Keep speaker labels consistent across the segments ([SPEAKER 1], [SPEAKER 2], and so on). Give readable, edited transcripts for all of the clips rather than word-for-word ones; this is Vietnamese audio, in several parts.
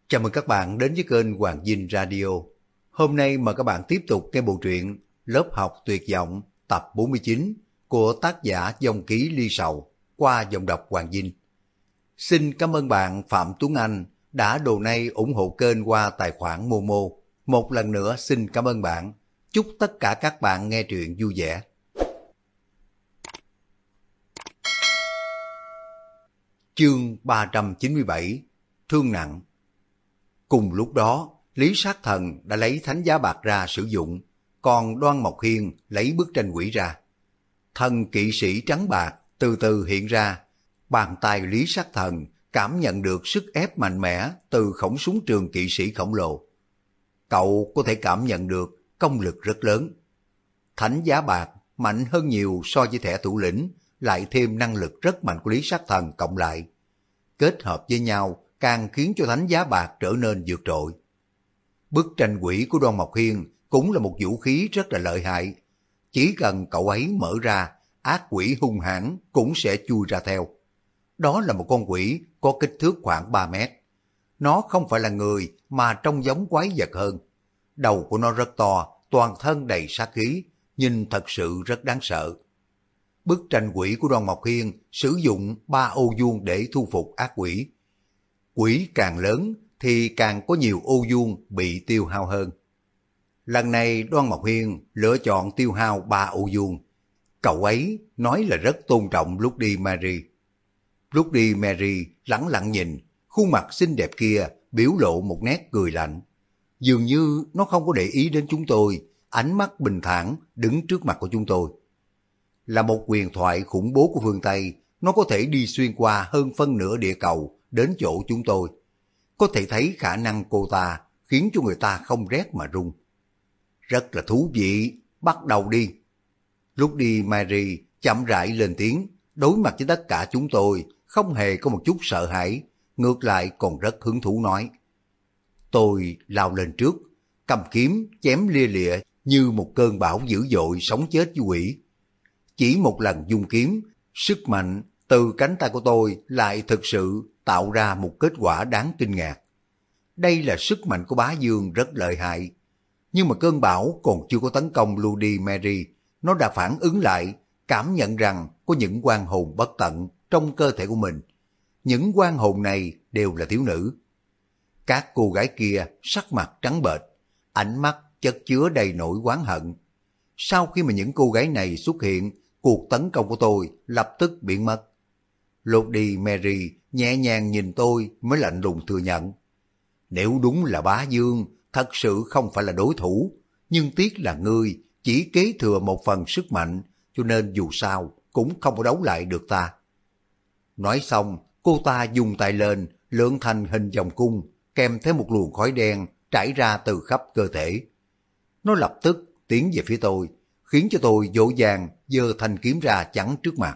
[SPEAKER 1] Chào mừng các bạn đến với kênh Hoàng Dinh Radio. Hôm nay mời các bạn tiếp tục nghe bộ truyện Lớp học tuyệt vọng tập 49 của tác giả Vong Ký Ly Sầu qua giọng đọc Hoàng Dinh. Xin cảm ơn bạn Phạm Tuấn Anh đã donate ủng hộ kênh qua tài khoản Momo. Một lần nữa xin cảm ơn bạn. Chúc tất cả các bạn nghe truyện vui vẻ. Chương 397 Thương nặng. Cùng lúc đó, Lý Sát Thần đã lấy thánh giá bạc ra sử dụng, còn Đoan Mộc Hiên lấy bức tranh quỷ ra. Thần kỵ sĩ trắng bạc từ từ hiện ra, bàn tay Lý Sát Thần cảm nhận được sức ép mạnh mẽ từ khẩu súng trường kỵ sĩ khổng lồ. Cậu có thể cảm nhận được công lực rất lớn. Thánh giá bạc mạnh hơn nhiều so với thẻ thủ lĩnh, lại thêm năng lực rất mạnh của Lý Sát Thần cộng lại. Kết hợp với nhau càng khiến cho thánh giá bạc trở nên vượt trội. Bức tranh quỷ của Đoan Mộc Hiên cũng là một vũ khí rất là lợi hại. Chỉ cần cậu ấy mở ra, ác quỷ hung hãn cũng sẽ chui ra theo. Đó là một con quỷ có kích thước khoảng 3 mét. Nó không phải là người mà trông giống quái vật hơn. Đầu của nó rất to, toàn thân đầy sát khí, nhìn thật sự rất đáng sợ. Bức tranh quỷ của Đoan Mộc Hiên sử dụng 3 ô vuông để thu phục ác quỷ. Quỷ càng lớn thì càng có nhiều ô vuông bị tiêu hao hơn. Lần này Đoan Mộc Hiên lựa chọn tiêu hao 3 ô vuông. Cậu ấy nói là rất tôn trọng Bloody Mary. Bloody Mary lẳng lặng nhìn, khuôn mặt xinh đẹp kia biểu lộ một nét cười lạnh. Dường như nó không có để ý đến chúng tôi, ánh mắt bình thản đứng trước mặt của chúng tôi. Là một huyền thoại khủng bố của phương Tây, nó có thể đi xuyên qua hơn phân nửa địa cầu đến chỗ chúng tôi. Có thể thấy khả năng cô ta khiến cho người ta không rét mà run. Rất là thú vị, bắt đầu đi. Lúc đi Mary chậm rãi lên tiếng, đối mặt với tất cả chúng tôi, không hề có một chút sợ hãi, ngược lại còn rất hứng thú nói. Tôi lao lên trước, cầm kiếm chém lia lịa như một cơn bão dữ dội sống chết với quỷ. Chỉ một lần dung kiếm, sức mạnh từ cánh tay của tôi lại thực sự tạo ra một kết quả đáng kinh ngạc. Đây là sức mạnh của Bá Dương rất lợi hại. Nhưng mà cơn bão còn chưa có tấn công Bloody Mary, nó đã phản ứng lại, cảm nhận rằng có những oan hồn bất tận trong cơ thể của mình. Những oan hồn này đều là thiếu nữ. Các cô gái kia sắc mặt trắng bệch, ánh mắt chất chứa đầy nỗi oán hận. Sau khi mà những cô gái này xuất hiện, cuộc tấn công của tôi lập tức biến mất. Bloody Mary nhẹ nhàng nhìn tôi mới lạnh lùng thừa nhận. Nếu đúng là Bá Dương, thật sự không phải là đối thủ, nhưng tiếc là ngươi chỉ kế thừa một phần sức mạnh, cho nên dù sao cũng không có đấu lại được ta. Nói xong, cô ta dùng tay lên, lượn thành hình vòng cung, kèm theo một luồng khói đen trải ra từ khắp cơ thể. Nó lập tức tiến về phía tôi, khiến cho tôi dỗ dàng giơ thanh kiếm ra chắn trước mặt.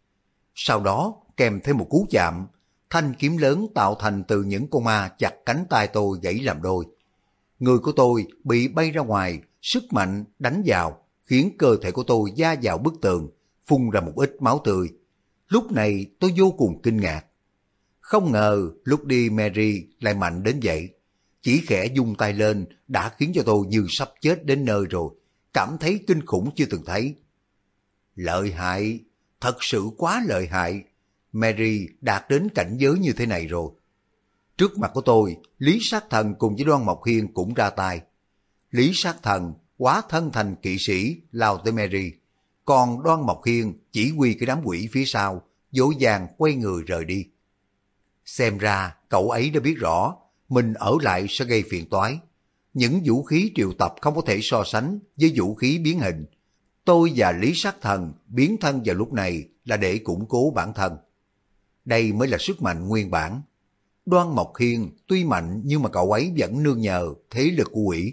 [SPEAKER 1] Sau đó, kèm theo một cú chạm, thanh kiếm lớn tạo thành từ những con ma chặt cánh tay tôi gãy làm đôi. Người của tôi bị bay ra ngoài, sức mạnh đánh vào, khiến cơ thể của tôi va vào bức tường, phun ra một ít máu tươi. Lúc này tôi vô cùng kinh ngạc. Không ngờ lúc đi Mary lại mạnh đến vậy. Chỉ khẽ dung tay lên đã khiến cho tôi như sắp chết đến nơi rồi, cảm thấy kinh khủng chưa từng thấy. Lợi hại, thật sự quá lợi hại. Mary đạt đến cảnh giới như thế này rồi. Trước mặt của tôi, Lý Sát Thần cùng với Đoan Mộc Hiên cũng ra tay. Lý Sát Thần hóa thân thành kỵ sĩ lao tới Mary, còn Đoan Mộc Hiên chỉ huy cái đám quỷ phía sau, dỗ dàng quay người rời đi. Xem ra cậu ấy đã biết rõ mình ở lại sẽ gây phiền toái. Những vũ khí triệu tập không có thể so sánh với vũ khí biến hình. Tôi và Lý Sát Thần biến thân vào lúc này là để củng cố bản thân. Đây mới là sức mạnh nguyên bản. Đoan Mộc Hiên tuy mạnh nhưng mà cậu ấy vẫn nương nhờ thế lực của quỷ.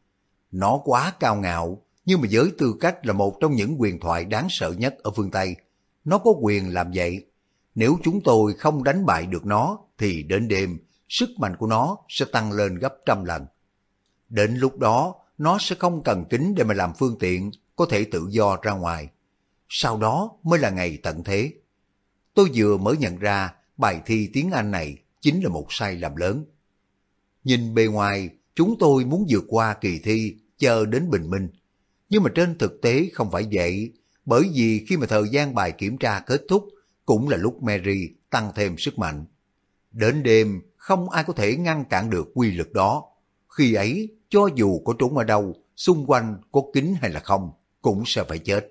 [SPEAKER 1] Nó quá cao ngạo, nhưng mà với tư cách là một trong những huyền thoại đáng sợ nhất ở phương Tây, nó có quyền làm vậy. Nếu chúng tôi không đánh bại được nó, thì đến đêm, sức mạnh của nó sẽ tăng lên gấp trăm lần. Đến lúc đó, nó sẽ không cần kính để mà làm phương tiện, có thể tự do ra ngoài. Sau đó mới là ngày tận thế. Tôi vừa mới nhận ra bài thi tiếng Anh này chính là một sai lầm lớn. Nhìn bề ngoài, chúng tôi muốn vượt qua kỳ thi, chờ đến bình minh. Nhưng mà trên thực tế không phải vậy, bởi vì khi mà thời gian bài kiểm tra kết thúc, cũng là lúc Mary tăng thêm sức mạnh. Đến đêm, không ai có thể ngăn cản được quy lực đó. Khi ấy, cho dù có trốn ở đâu, xung quanh có kính hay là không, cũng sẽ phải chết.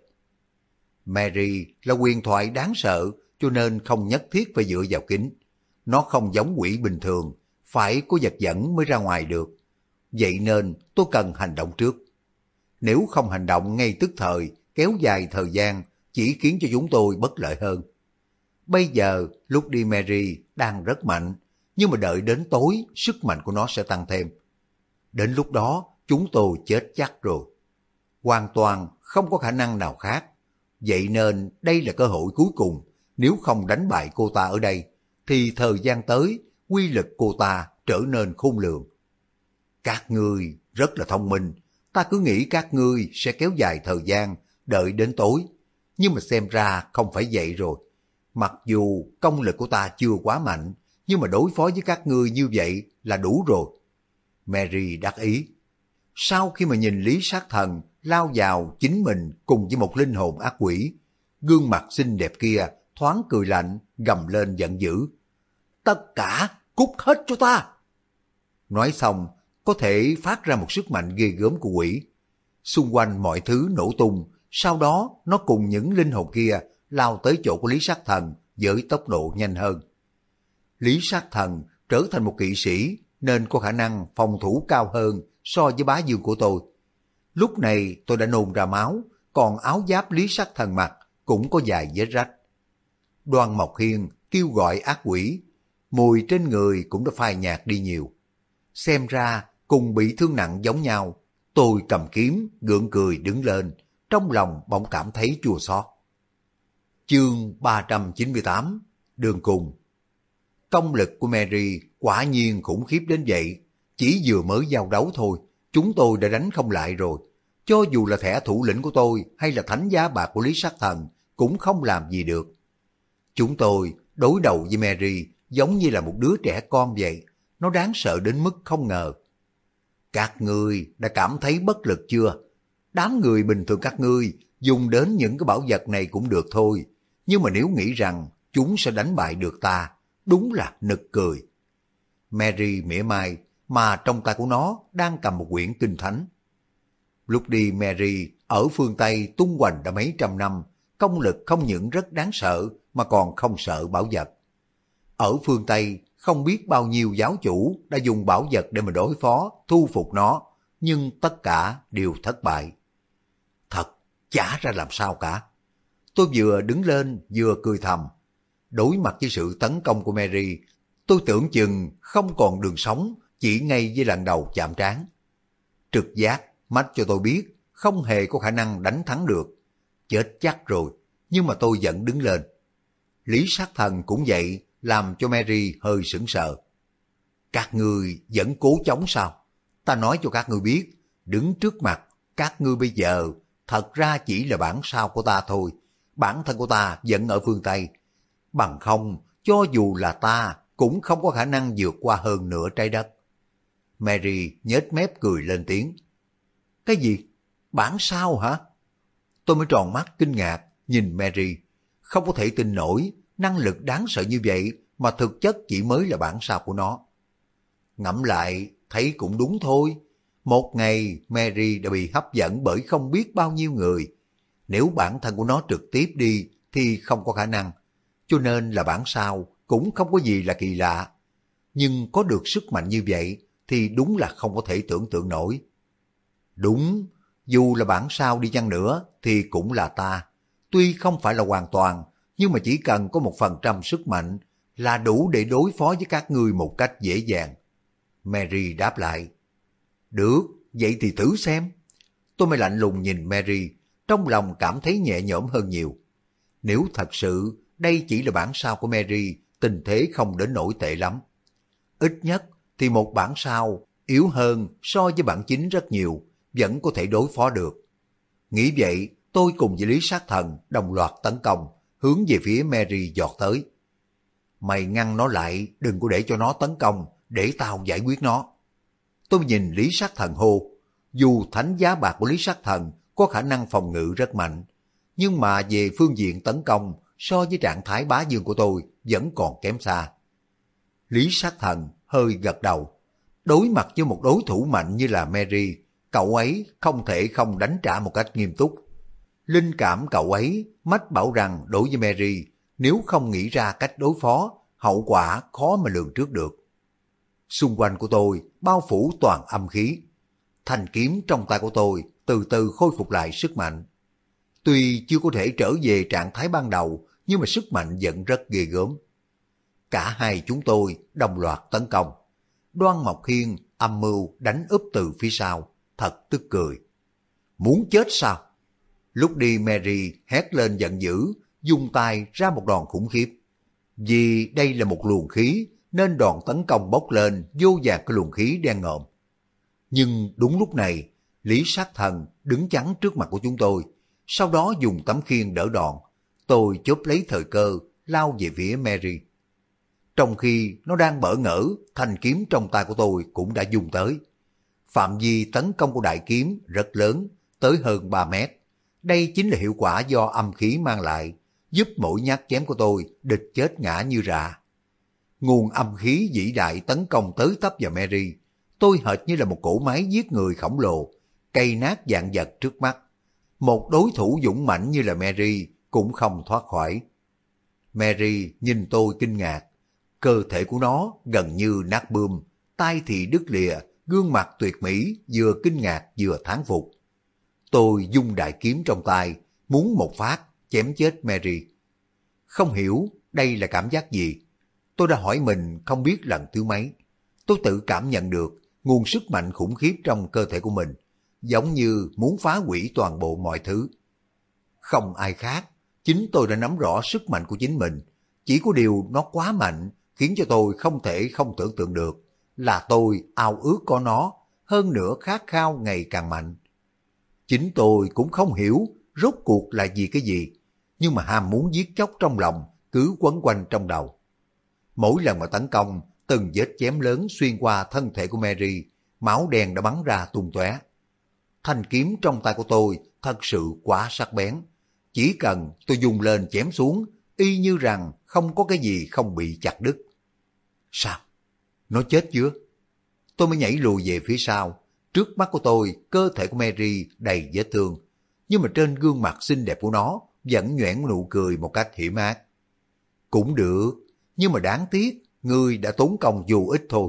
[SPEAKER 1] Mary là huyền thoại đáng sợ, cho nên không nhất thiết phải dựa vào kính. Nó không giống quỷ bình thường, phải có vật dẫn mới ra ngoài được. Vậy nên tôi cần hành động trước. Nếu không hành động ngay tức thời, kéo dài thời gian, chỉ khiến cho chúng tôi bất lợi hơn. Bây giờ, lúc đi Mary đang rất mạnh, nhưng mà đợi đến tối, sức mạnh của nó sẽ tăng thêm. Đến lúc đó, chúng tôi chết chắc rồi. Hoàn toàn không có khả năng nào khác. Vậy nên đây là cơ hội cuối cùng. Nếu không đánh bại cô ta ở đây, thì thời gian tới, quy lực cô ta trở nên khôn lường. Các ngươi rất là thông minh. Ta cứ nghĩ các ngươi sẽ kéo dài thời gian, đợi đến tối. Nhưng mà xem ra không phải vậy rồi. Mặc dù công lực của ta chưa quá mạnh, nhưng mà đối phó với các ngươi như vậy là đủ rồi. Mary đắc ý. Sau khi mà nhìn Lý Sát Thần lao vào chính mình cùng với một linh hồn ác quỷ, gương mặt xinh đẹp kia thoáng cười lạnh, gầm lên giận dữ. Tất cả cút hết cho ta! Nói xong, có thể phát ra một sức mạnh ghê gớm của quỷ. Xung quanh mọi thứ nổ tung, sau đó nó cùng những linh hồn kia lao tới chỗ của Lý Sát Thần với tốc độ nhanh hơn. Lý Sát Thần trở thành một kỵ sĩ nên có khả năng phòng thủ cao hơn so với bá vương của tôi. Lúc này tôi đã nôn ra máu, còn áo giáp Lý Sát Thần mặc cũng có vài vết rách. Đoan Mộc Hiên kêu gọi ác quỷ, mùi trên người cũng đã phai nhạt đi nhiều. Xem ra cùng bị thương nặng giống nhau, tôi cầm kiếm gượng cười đứng lên, trong lòng bỗng cảm thấy chua xót. Chương 398 Đường Cùng. Công lực của Mary quả nhiên khủng khiếp đến vậy. Chỉ vừa mới giao đấu thôi, chúng tôi đã đánh không lại rồi. Cho dù là thẻ thủ lĩnh của tôi hay là thánh giá bạc của Lý Sát Thần cũng không làm gì được. Chúng tôi đối đầu với Mary giống như là một đứa trẻ con vậy. Nó đáng sợ đến mức không ngờ. Các ngươi đã cảm thấy bất lực chưa? Đám người bình thường các ngươi dùng đến những cái bảo vật này cũng được thôi. Nhưng mà nếu nghĩ rằng chúng sẽ đánh bại được ta, đúng là nực cười. Mary mỉa mai, mà trong tay của nó đang cầm một quyển kinh thánh. Lúc đi Mary ở phương Tây tung hoành đã mấy trăm năm, công lực không những rất đáng sợ mà còn không sợ bảo vật. Ở phương Tây không biết bao nhiêu giáo chủ đã dùng bảo vật để mà đối phó, thu phục nó, nhưng tất cả đều thất bại. Thật, chả ra làm sao cả. Tôi vừa đứng lên vừa cười thầm. Đối mặt với sự tấn công của Mary, tôi tưởng chừng không còn đường sống, chỉ ngay với lần đầu chạm trán. Trực giác mách cho tôi biết không hề có khả năng đánh thắng được. Chết chắc rồi, nhưng mà tôi vẫn đứng lên. Lý Sát Thần cũng vậy, làm cho Mary hơi sững sờ. Các ngươi vẫn cố chống sao? Ta nói cho các ngươi biết, đứng trước mặt các ngươi bây giờ thật ra chỉ là bản sao của ta thôi. Bản thân của ta vẫn ở phương Tây. Bằng không, cho dù là ta cũng không có khả năng vượt qua hơn nửa trái đất. Mary nhếch mép cười lên tiếng. Cái gì? Bản sao hả? Tôi mới tròn mắt kinh ngạc, nhìn Mary. Không có thể tin nổi, năng lực đáng sợ như vậy mà thực chất chỉ mới là bản sao của nó. Ngẫm lại, thấy cũng đúng thôi. Một ngày, Mary đã bị hấp dẫn bởi không biết bao nhiêu người. Nếu bản thân của nó trực tiếp đi, thì không có khả năng. Cho nên là bản sao cũng không có gì là kỳ lạ. Nhưng có được sức mạnh như vậy, thì đúng là không có thể tưởng tượng nổi. Đúng, dù là bản sao đi chăng nữa, thì cũng là ta. Tuy không phải là hoàn toàn, nhưng mà chỉ cần có 1% sức mạnh là đủ để đối phó với các ngươi một cách dễ dàng. Mary đáp lại. Được, vậy thì thử xem. Tôi mới lạnh lùng nhìn Mary, trong lòng cảm thấy nhẹ nhõm hơn nhiều. Nếu thật sự đây chỉ là bản sao của Mary, tình thế không đến nổi tệ lắm. Ít nhất thì một bản sao yếu hơn so với bản chính rất nhiều, vẫn có thể đối phó được. Nghĩ vậy, tôi cùng với Lý Sát Thần đồng loạt tấn công, hướng về phía Mary giọt tới. Mày ngăn nó lại, đừng có để cho nó tấn công, để tao giải quyết nó. Tôi nhìn Lý Sát Thần hô, dù thánh giá bạc của Lý Sát Thần có khả năng phòng ngự rất mạnh, nhưng mà về phương diện tấn công so với trạng thái bá dương của tôi vẫn còn kém xa. Lý Sát Thần hơi gật đầu. Đối mặt với một đối thủ mạnh như là Mary, cậu ấy không thể không đánh trả một cách nghiêm túc. Linh cảm cậu ấy mách bảo rằng đối với Mary, nếu không nghĩ ra cách đối phó, hậu quả khó mà lường trước được. Xung quanh của tôi bao phủ toàn âm khí. Thanh kiếm trong tay của tôi từ từ khôi phục lại sức mạnh. Tuy chưa có thể trở về trạng thái ban đầu, nhưng mà sức mạnh vẫn rất ghê gớm. Cả hai chúng tôi đồng loạt tấn công. Đoan Mộc Hiên âm mưu đánh úp từ phía sau, thật tức cười. Muốn chết sao? Lúc đi Mary hét lên giận dữ, dùng tay ra một đòn khủng khiếp. Vì đây là một luồng khí, nên đòn tấn công bốc lên vô vàn cái luồng khí đen ngòm. Nhưng đúng lúc này, Lý Sát Thần đứng chắn trước mặt của chúng tôi, sau đó dùng tấm khiên đỡ đòn. Tôi chớp lấy thời cơ, lao về phía Mary. Trong khi nó đang bỡ ngỡ, thanh kiếm trong tay của tôi cũng đã dùng tới. Phạm vi tấn công của đại kiếm rất lớn, tới hơn 3 mét. Đây chính là hiệu quả do âm khí mang lại, giúp mỗi nhát chém của tôi địch chết ngã như rạ. Nguồn âm khí vĩ đại tấn công tới tấp vào Mary. Tôi hệt như là một cỗ máy giết người khổng lồ, cây nát vạn vật trước mắt. Một đối thủ dũng mãnh như là Mary cũng không thoát khỏi. Mary nhìn tôi kinh ngạc. Cơ thể của nó gần như nát bươm, tay thì đứt lìa, gương mặt tuyệt mỹ vừa kinh ngạc vừa thán phục. Tôi vung đại kiếm trong tay, muốn một phát chém chết Mary. Không hiểu đây là cảm giác gì. Tôi đã hỏi mình không biết lần thứ mấy. Tôi tự cảm nhận được nguồn sức mạnh khủng khiếp trong cơ thể của mình, giống như muốn phá hủy toàn bộ mọi thứ. Không ai khác, chính tôi đã nắm rõ sức mạnh của chính mình. Chỉ có điều nó quá mạnh, khiến cho tôi không thể không tưởng tượng được là tôi ao ước có nó, hơn nữa khát khao ngày càng mạnh. Chính tôi cũng không hiểu rốt cuộc là vì cái gì, nhưng mà ham muốn giết chóc trong lòng cứ quấn quanh trong đầu. Mỗi lần mà tấn công, từng vết chém lớn xuyên qua thân thể của Mary, máu đen đã bắn ra tung tóe. Thanh kiếm trong tay của tôi thật sự quá sắc bén, chỉ cần tôi dùng lên chém xuống, y như rằng không có cái gì không bị chặt đứt. Sao? Nó chết chưa? Tôi mới nhảy lùi về phía sau. Trước mắt của tôi, cơ thể của Mary đầy vết thương, nhưng mà trên gương mặt xinh đẹp của nó vẫn nhoẻn nụ cười một cách hiểm ác. Cũng được, nhưng mà đáng tiếc, ngươi đã tốn công vô ích thôi.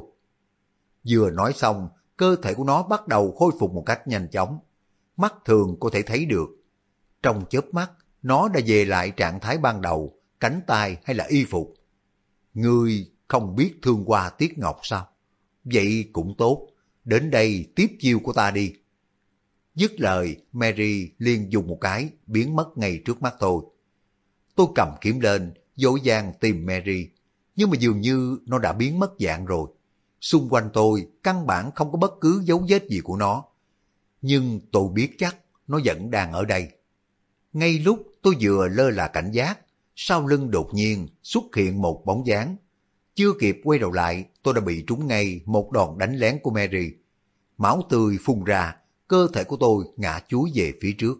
[SPEAKER 1] Vừa nói xong, cơ thể của nó bắt đầu khôi phục một cách nhanh chóng. Mắt thường có thể thấy được. Trong chớp mắt, nó đã về lại trạng thái ban đầu, cánh tay hay là y phục. Ngươi không biết thương hoa tiếc ngọc sao? Vậy cũng tốt, đến đây tiếp chiêu của ta đi. Dứt lời, Mary liền dùng một cái, biến mất ngay trước mắt tôi. Tôi cầm kiếm lên, dỗ dàng tìm Mary, nhưng mà dường như nó đã biến mất dạng rồi. Xung quanh tôi căn bản không có bất cứ dấu vết gì của nó. Nhưng tôi biết chắc nó vẫn đang ở đây. Ngay lúc tôi vừa lơ là cảnh giác, sau lưng đột nhiên xuất hiện một bóng dáng. Chưa kịp quay đầu lại, tôi đã bị trúng ngay một đòn đánh lén của Mary. Máu tươi phun ra, cơ thể của tôi ngã chúi về phía trước.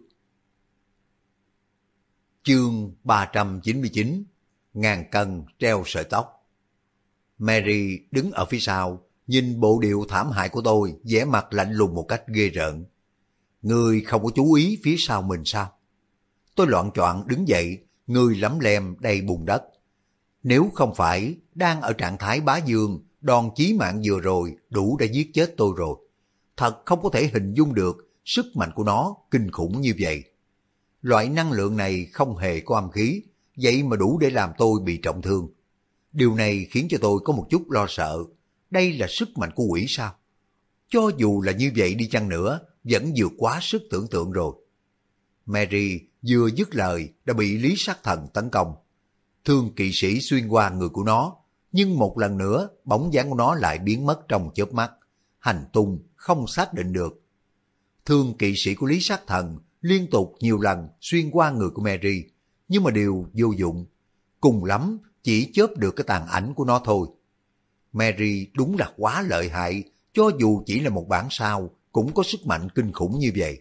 [SPEAKER 1] Chương 399, ngàn cân treo sợi tóc. Mary đứng ở phía sau, nhìn bộ điệu thảm hại của tôi, vẻ mặt lạnh lùng một cách ghê rợn. Ngươi không có chú ý phía sau mình sao? Tôi loạng choạng đứng dậy, người lấm lem đầy bùn đất. Nếu không phải đang ở trạng thái bá dương, đòn chí mạng vừa rồi đủ đã giết chết tôi rồi. Thật không có thể hình dung được sức mạnh của nó kinh khủng như vậy. Loại năng lượng này không hề có âm khí, vậy mà đủ để làm tôi bị trọng thương. Điều này khiến cho tôi có một chút lo sợ. Đây là sức mạnh của quỷ sao? Cho dù là như vậy đi chăng nữa, vẫn vượt quá sức tưởng tượng rồi. Mary vừa dứt lời đã bị Lý Sát Thần tấn công. Thương kỵ sĩ xuyên qua người của nó, nhưng một lần nữa bóng dáng của nó lại biến mất trong chớp mắt. Hành tung không xác định được. Thương kỵ sĩ của Lý Sát Thần liên tục nhiều lần xuyên qua người của Mary, nhưng mà đều vô dụng. Cùng lắm chỉ chớp được cái tàn ảnh của nó thôi. Mary đúng là quá lợi hại, cho dù chỉ là một bản sao cũng có sức mạnh kinh khủng như vậy.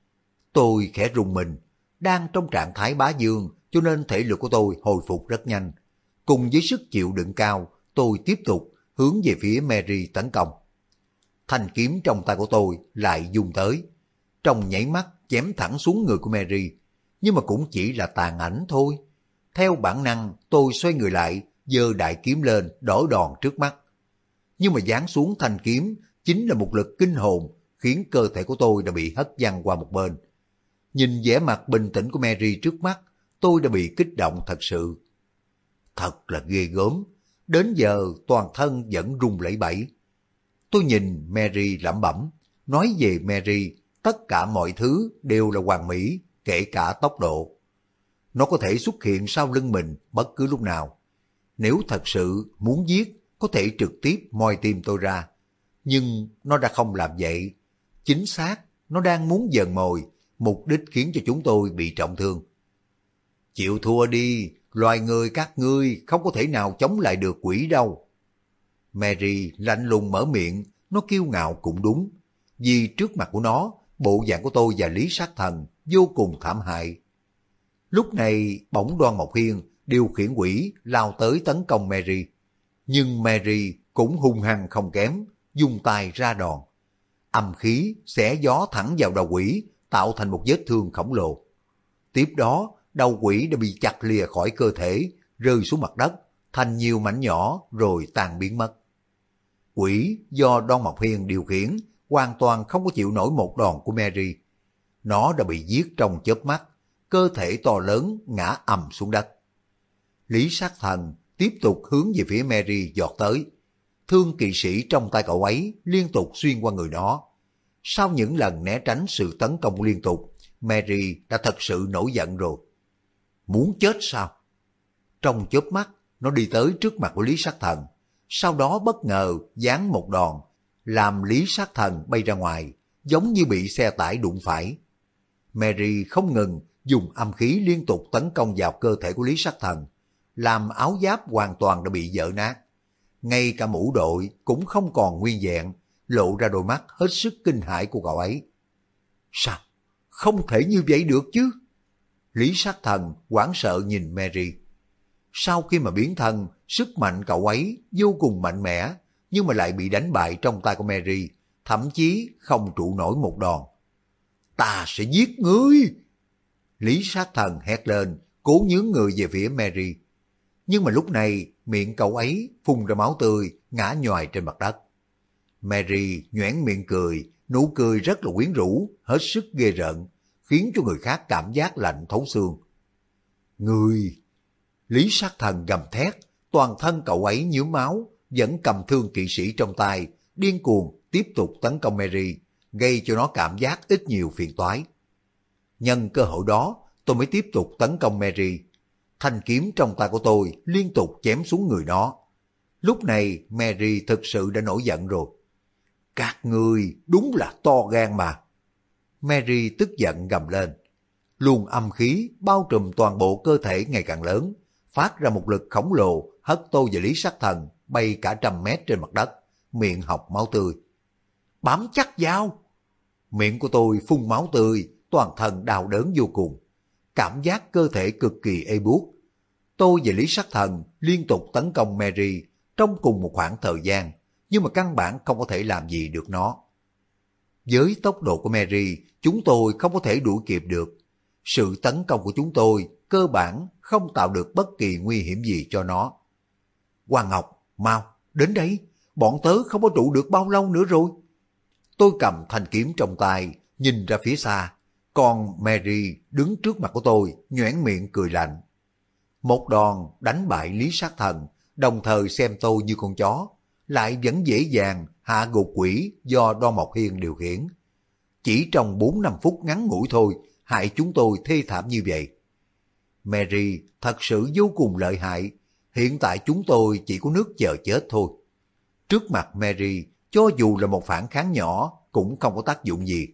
[SPEAKER 1] Tôi khẽ rùng mình, đang trong trạng thái bá dương cho nên thể lực của tôi hồi phục rất nhanh. Cùng với sức chịu đựng cao, tôi tiếp tục hướng về phía Mary tấn công. Thanh kiếm trong tay của tôi lại dùng tới. Trong nháy mắt chém thẳng xuống người của Mary, nhưng mà cũng chỉ là tàn ảnh thôi. Theo bản năng tôi xoay người lại, giơ đại kiếm lên đỡ đòn trước mắt. Nhưng mà giáng xuống thanh kiếm chính là một lực kinh hồn, khiến cơ thể của tôi đã bị hất văng qua một bên. Nhìn vẻ mặt bình tĩnh của Mary trước mắt, tôi đã bị kích động thật sự. Thật là ghê gớm, đến giờ toàn thân vẫn run lẩy bẩy. Tôi nhìn Mary lẩm bẩm, nói về Mary, tất cả mọi thứ đều là hoàn mỹ, kể cả tốc độ. Nó có thể xuất hiện sau lưng mình bất cứ lúc nào. Nếu thật sự muốn giết, có thể trực tiếp moi tim tôi ra. Nhưng nó đã không làm vậy. Chính xác, nó đang muốn dần mồi, mục đích khiến cho chúng tôi bị trọng thương. Chịu thua đi, loài người các ngươi không có thể nào chống lại được quỷ đâu. Mary lạnh lùng mở miệng, nó kiêu ngạo cũng đúng. Vì trước mặt của nó, bộ dạng của tôi và Lý Sát Thần vô cùng thảm hại. Lúc này bỗng Đoan Mộc Hiên điều khiển quỷ lao tới tấn công Mary. Nhưng Mary cũng hung hăng không kém, dùng tay ra đòn. Âm khí xẻ gió thẳng vào đầu quỷ, tạo thành một vết thương khổng lồ. Tiếp đó, đầu quỷ đã bị chặt lìa khỏi cơ thể, rơi xuống mặt đất, thành nhiều mảnh nhỏ rồi tan biến mất. Quỷ do Đoan Mộc Hiên điều khiển, hoàn toàn không có chịu nổi một đòn của Mary. Nó đã bị giết trong chớp mắt, cơ thể to lớn ngã ầm xuống đất. Lý Sát Thần tiếp tục hướng về phía Mary giọt tới. Thương kỵ sĩ trong tay cậu ấy liên tục xuyên qua người nó. Sau những lần né tránh sự tấn công liên tục, Mary đã thật sự nổi giận rồi. Muốn chết sao? Trong chớp mắt, nó đi tới trước mặt của Lý Sát Thần. Sau đó bất ngờ giáng một đòn, làm Lý Sát Thần bay ra ngoài, giống như bị xe tải đụng phải. Mary không ngừng dùng âm khí liên tục tấn công vào cơ thể của Lý Sát Thần, làm áo giáp hoàn toàn đã bị vỡ nát. Ngay cả mũ đội cũng không còn nguyên vẹn, lộ ra đôi mắt hết sức kinh hãi của cậu ấy. Sao? Không thể như vậy được chứ? Lý Sát Thần hoảng sợ nhìn Mary. Sau khi mà biến thân, sức mạnh cậu ấy vô cùng mạnh mẽ, nhưng mà lại bị đánh bại trong tay của Mary, thậm chí không trụ nổi một đòn. Ta sẽ giết ngươi! Lý Sát Thần hét lên, cố nhướng người về phía Mary. Nhưng mà lúc này, miệng cậu ấy phun ra máu tươi, ngã nhoài trên mặt đất. Mary nhoẻn miệng cười, nụ cười rất là quyến rũ, hết sức ghê rợn, khiến cho người khác cảm giác lạnh thấu xương. Ngươi! Lý Sát Thần gầm thét, toàn thân cậu ấy nhuốm máu, vẫn cầm thương kỵ sĩ trong tay, điên cuồng tiếp tục tấn công Mary, gây cho nó cảm giác ít nhiều phiền toái. Nhân cơ hội đó, tôi mới tiếp tục tấn công Mary. Thanh kiếm trong tay của tôi liên tục chém xuống người nó. Lúc này Mary thực sự đã nổi giận rồi. Các ngươi đúng là to gan mà. Mary tức giận gầm lên. Luồng âm khí bao trùm toàn bộ cơ thể ngày càng lớn, phát ra một lực khổng lồ hất tôi và Lý Sát Thần bay cả 100 mét trên mặt đất, miệng hộc máu tươi. Bám chắc vào! Miệng của tôi phun máu tươi, toàn thân đau đớn vô cùng. Cảm giác cơ thể cực kỳ ê buốt. Tôi và Lý Sát Thần liên tục tấn công Mary trong cùng một khoảng thời gian, nhưng mà căn bản không có thể làm gì được nó. Với tốc độ của Mary, chúng tôi không có thể đuổi kịp được. Sự tấn công của chúng tôi cơ bản không tạo được bất kỳ nguy hiểm gì cho nó. Hoàng Ngọc, mau, đến đây, bọn tớ không có trụ được bao lâu nữa rồi. Tôi cầm thanh kiếm trong tay, nhìn ra phía xa, còn Mary đứng trước mặt của tôi, nhoẻn miệng cười lạnh. Một đòn đánh bại Lý Sát Thần, đồng thời xem tôi như con chó, lại vẫn dễ dàng hạ gục quỷ do Đoan Mộc Hiên điều khiển. Chỉ trong 4-5 phút ngắn ngủi thôi, hại chúng tôi thê thảm như vậy. Mary thật sự vô cùng lợi hại, hiện tại chúng tôi chỉ có nước chờ chết thôi. Trước mặt Mary, cho dù là một phản kháng nhỏ cũng không có tác dụng gì.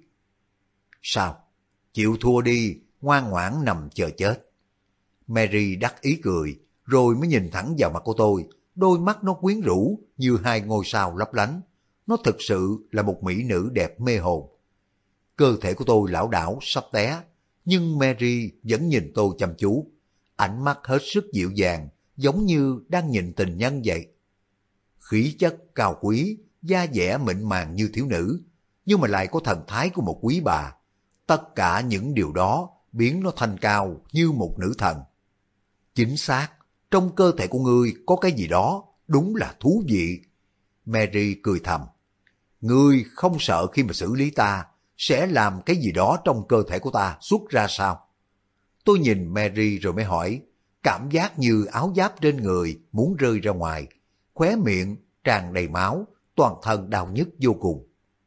[SPEAKER 1] Sao? Chịu thua đi, ngoan ngoãn nằm chờ chết. Mary đắc ý cười, rồi mới nhìn thẳng vào mặt của tôi, đôi mắt nó quyến rũ như hai ngôi sao lấp lánh. nó thực sự là một mỹ nữ đẹp mê hồn. Cơ thể của tôi lảo đảo sắp té, nhưng Mary vẫn nhìn tôi chăm chú, ánh mắt hết sức dịu dàng, giống như đang nhìn tình nhân vậy. Khí chất cao quý, da dẻ mịn màng như thiếu nữ, nhưng mà lại có thần thái của một quý bà. Tất cả những điều đó biến nó thanh cao như một nữ thần. Chính xác, trong cơ thể của ngươi có cái gì đó, đúng là thú vị. Mary cười thầm. Ngươi không sợ khi mà xử lý ta, sẽ làm cái gì đó trong cơ thể của ta xuất ra sao? Tôi nhìn Mary rồi mới hỏi, cảm giác như áo giáp trên người muốn rơi ra ngoài, khóe miệng tràn đầy máu, toàn thân đau nhức vô cùng.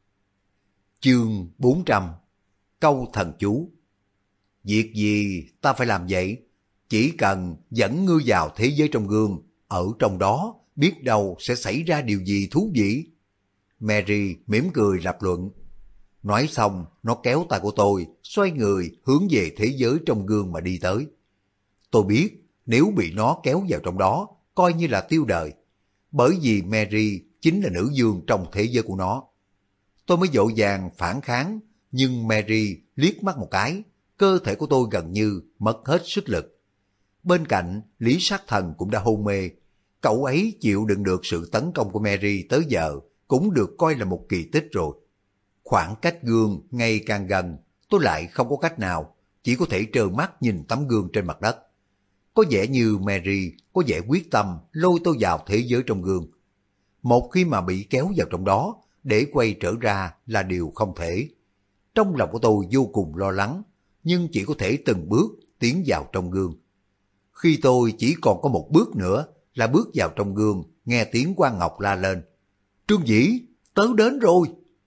[SPEAKER 1] Chương 400. Câu thần chú. Việc gì ta phải làm vậy? Chỉ cần dẫn ngươi vào thế giới trong gương, ở trong đó biết đâu sẽ xảy ra điều gì thú vị. Mary mỉm cười lập luận. Nói xong, nó kéo tay của tôi, xoay người hướng về thế giới trong gương mà đi tới. Tôi biết, nếu bị nó kéo vào trong đó, coi như là tiêu đời. Bởi vì Mary chính là nữ vương trong thế giới của nó. Tôi mới vội vàng phản kháng, nhưng Mary liếc mắt một cái, cơ thể của tôi gần như mất hết sức lực. Bên cạnh, Lý Sát Thần cũng đã hôn mê. Cậu ấy chịu đựng được sự tấn công của Mary tới giờ, cũng được coi là một kỳ tích rồi. Khoảng cách gương ngày càng gần, tôi lại không có cách nào, chỉ có thể trơ mắt nhìn tấm gương trên mặt đất. Có vẻ như Mary có vẻ quyết tâm lôi tôi vào thế giới trong gương. Một khi mà bị kéo vào trong đó, để quay trở ra là điều không thể. Trong lòng của tôi vô cùng lo lắng, nhưng chỉ có thể từng bước tiến vào trong gương. Khi tôi chỉ còn có một bước nữa là bước vào trong gương, nghe tiếng Quan Ngọc la lên. Trương Dĩ, tớ đến rồi.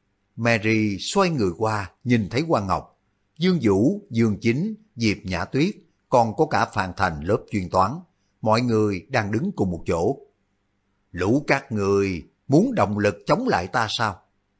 [SPEAKER 1] Mary xoay người qua, nhìn thấy Quan Ngọc, Dương Vũ, Dương Chính, Diệp Nhã Tuyết, còn có cả Phan Thành lớp chuyên toán. Mọi người đang đứng cùng một chỗ. Lũ các người muốn động lực chống lại ta sao?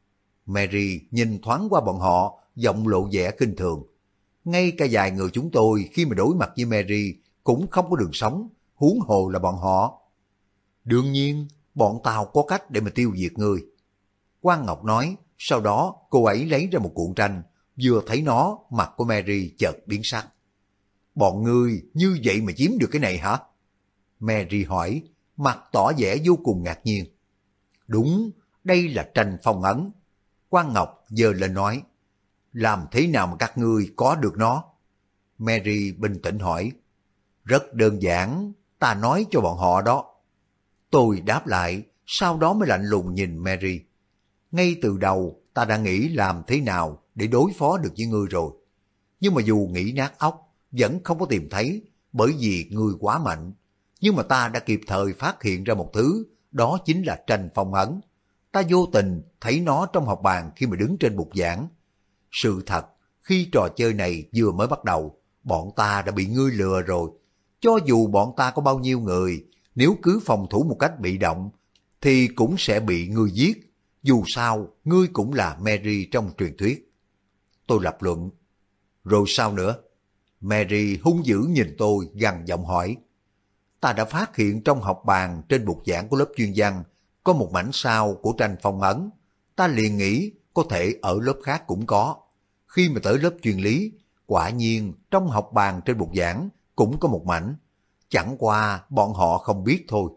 [SPEAKER 1] Mary nhìn thoáng qua bọn họ, giọng lộ vẻ kinh thường. Ngay cả vài người chúng tôi khi mà đối mặt với Mary cũng không có đường sống, huống hồ là bọn họ. Đương nhiên, bọn tao có cách để mà tiêu diệt ngươi. Quan Ngọc nói, sau đó cô ấy lấy ra một cuộn tranh, vừa thấy nó, mặt của Mary chợt biến sắc. Bọn ngươi như vậy mà chiếm được cái này hả? Mary hỏi, mặt tỏ vẻ vô cùng ngạc nhiên. Đúng, đây là tranh phong ấn. Quan Ngọc giơ lên nói, làm thế nào mà các ngươi có được nó? Mary bình tĩnh hỏi, rất đơn giản, ta nói cho bọn họ đó. Tôi đáp lại, sau đó mới lạnh lùng nhìn Mary. Ngay từ đầu ta đã nghĩ làm thế nào để đối phó được với ngươi rồi. Nhưng mà dù nghĩ nát óc, vẫn không có tìm thấy, bởi vì ngươi quá mạnh. Nhưng mà ta đã kịp thời phát hiện ra một thứ, đó chính là tranh phong ấn. Ta vô tình thấy nó trong học bàn khi mà đứng trên bục giảng. Sự thật, khi trò chơi này vừa mới bắt đầu, bọn ta đã bị ngươi lừa rồi. Cho dù bọn ta có bao nhiêu người, nếu cứ phòng thủ một cách bị động, thì cũng sẽ bị ngươi giết. Dù sao, ngươi cũng là Mary trong truyền thuyết. Tôi lập luận. Rồi sao nữa? Mary hung dữ nhìn tôi, gằn giọng hỏi. Ta đã phát hiện trong học bàn trên bục giảng của lớp chuyên văn có một mảnh sao của tranh phong ấn. Ta liền nghĩ có thể ở lớp khác cũng có. Khi mà tới lớp chuyên lý, quả nhiên trong học bàn trên bục giảng cũng có một mảnh. Chẳng qua bọn họ không biết thôi.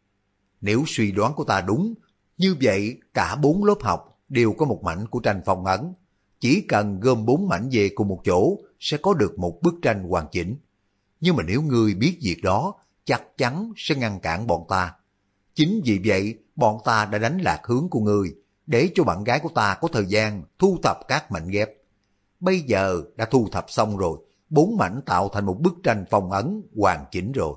[SPEAKER 1] Nếu suy đoán của ta đúng, như vậy cả 4 lớp học đều có một mảnh của tranh phong ấn. Chỉ cần gom 4 mảnh về cùng một chỗ sẽ có được một bức tranh hoàn chỉnh. Nhưng mà nếu ngươi biết việc đó, chắc chắn sẽ ngăn cản bọn ta. Chính vì vậy, bọn ta đã đánh lạc hướng của ngươi, để cho bạn gái của ta có thời gian thu thập các mảnh ghép. Bây giờ đã thu thập xong rồi, 4 mảnh tạo thành một bức tranh phong ấn hoàn chỉnh rồi.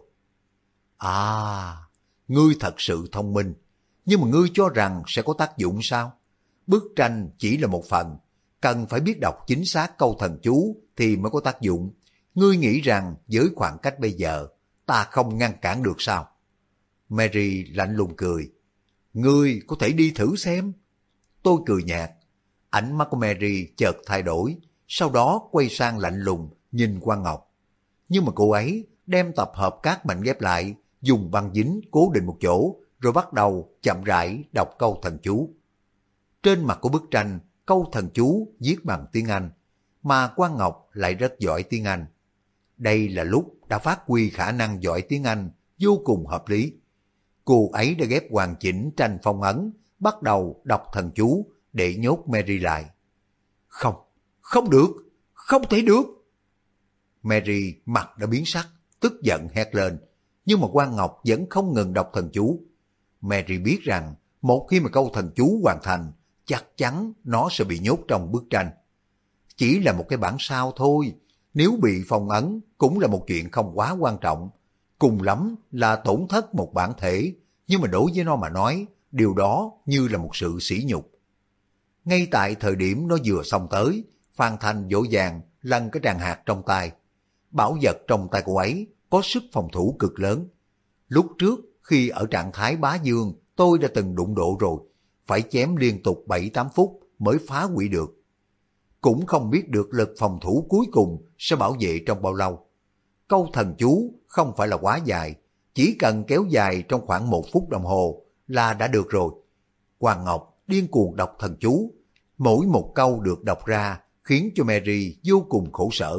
[SPEAKER 1] À, ngươi thật sự thông minh, nhưng mà ngươi cho rằng sẽ có tác dụng sao? Bức tranh chỉ là một phần, cần phải biết đọc chính xác câu thần chú thì mới có tác dụng. Ngươi nghĩ rằng với khoảng cách bây giờ, ta không ngăn cản được sao? Mary lạnh lùng cười. Ngươi có thể đi thử xem. Tôi cười nhạt. Ánh mắt của Mary chợt thay đổi, sau đó quay sang lạnh lùng nhìn Quan Ngọc. Nhưng mà cô ấy đem tập hợp các mảnh ghép lại, dùng băng dính cố định một chỗ, rồi bắt đầu chậm rãi đọc câu thần chú. Trên mặt của bức tranh, câu thần chú viết bằng tiếng Anh, mà Quang Ngọc lại rất giỏi tiếng Anh. Đây là lúc đã phát huy khả năng giỏi tiếng Anh vô cùng hợp lý. Cô ấy đã ghép hoàn chỉnh tranh phong ấn, bắt đầu đọc thần chú để nhốt Mary lại. Không, không được, không thể được. Mary mặt đã biến sắc, tức giận hét lên, nhưng mà Quang Ngọc vẫn không ngừng đọc thần chú. Mary biết rằng một khi mà câu thần chú hoàn thành, chắc chắn nó sẽ bị nhốt trong bức tranh. Chỉ là một cái bản sao thôi, nếu bị phong ấn cũng là một chuyện không quá quan trọng. Cùng lắm là tổn thất một bản thể, nhưng mà đối với nó mà nói, điều đó như là một sự sỉ nhục. Ngay tại thời điểm nó vừa xong tới, Phan Thanh vội vàng lăn cái tràng hạt trong tay. Bảo vật trong tay cô ấy có sức phòng thủ cực lớn. Lúc trước khi ở trạng thái bá vương, tôi đã từng đụng độ rồi, phải chém liên tục 7-8 phút mới phá hủy được. Cũng không biết được lực phòng thủ cuối cùng sẽ bảo vệ trong bao lâu. Câu thần chú không phải là quá dài, chỉ cần kéo dài trong khoảng 1 phút đồng hồ là đã được rồi. Hoàng Ngọc điên cuồng đọc thần chú, mỗi một câu được đọc ra khiến cho Mary vô cùng khổ sở.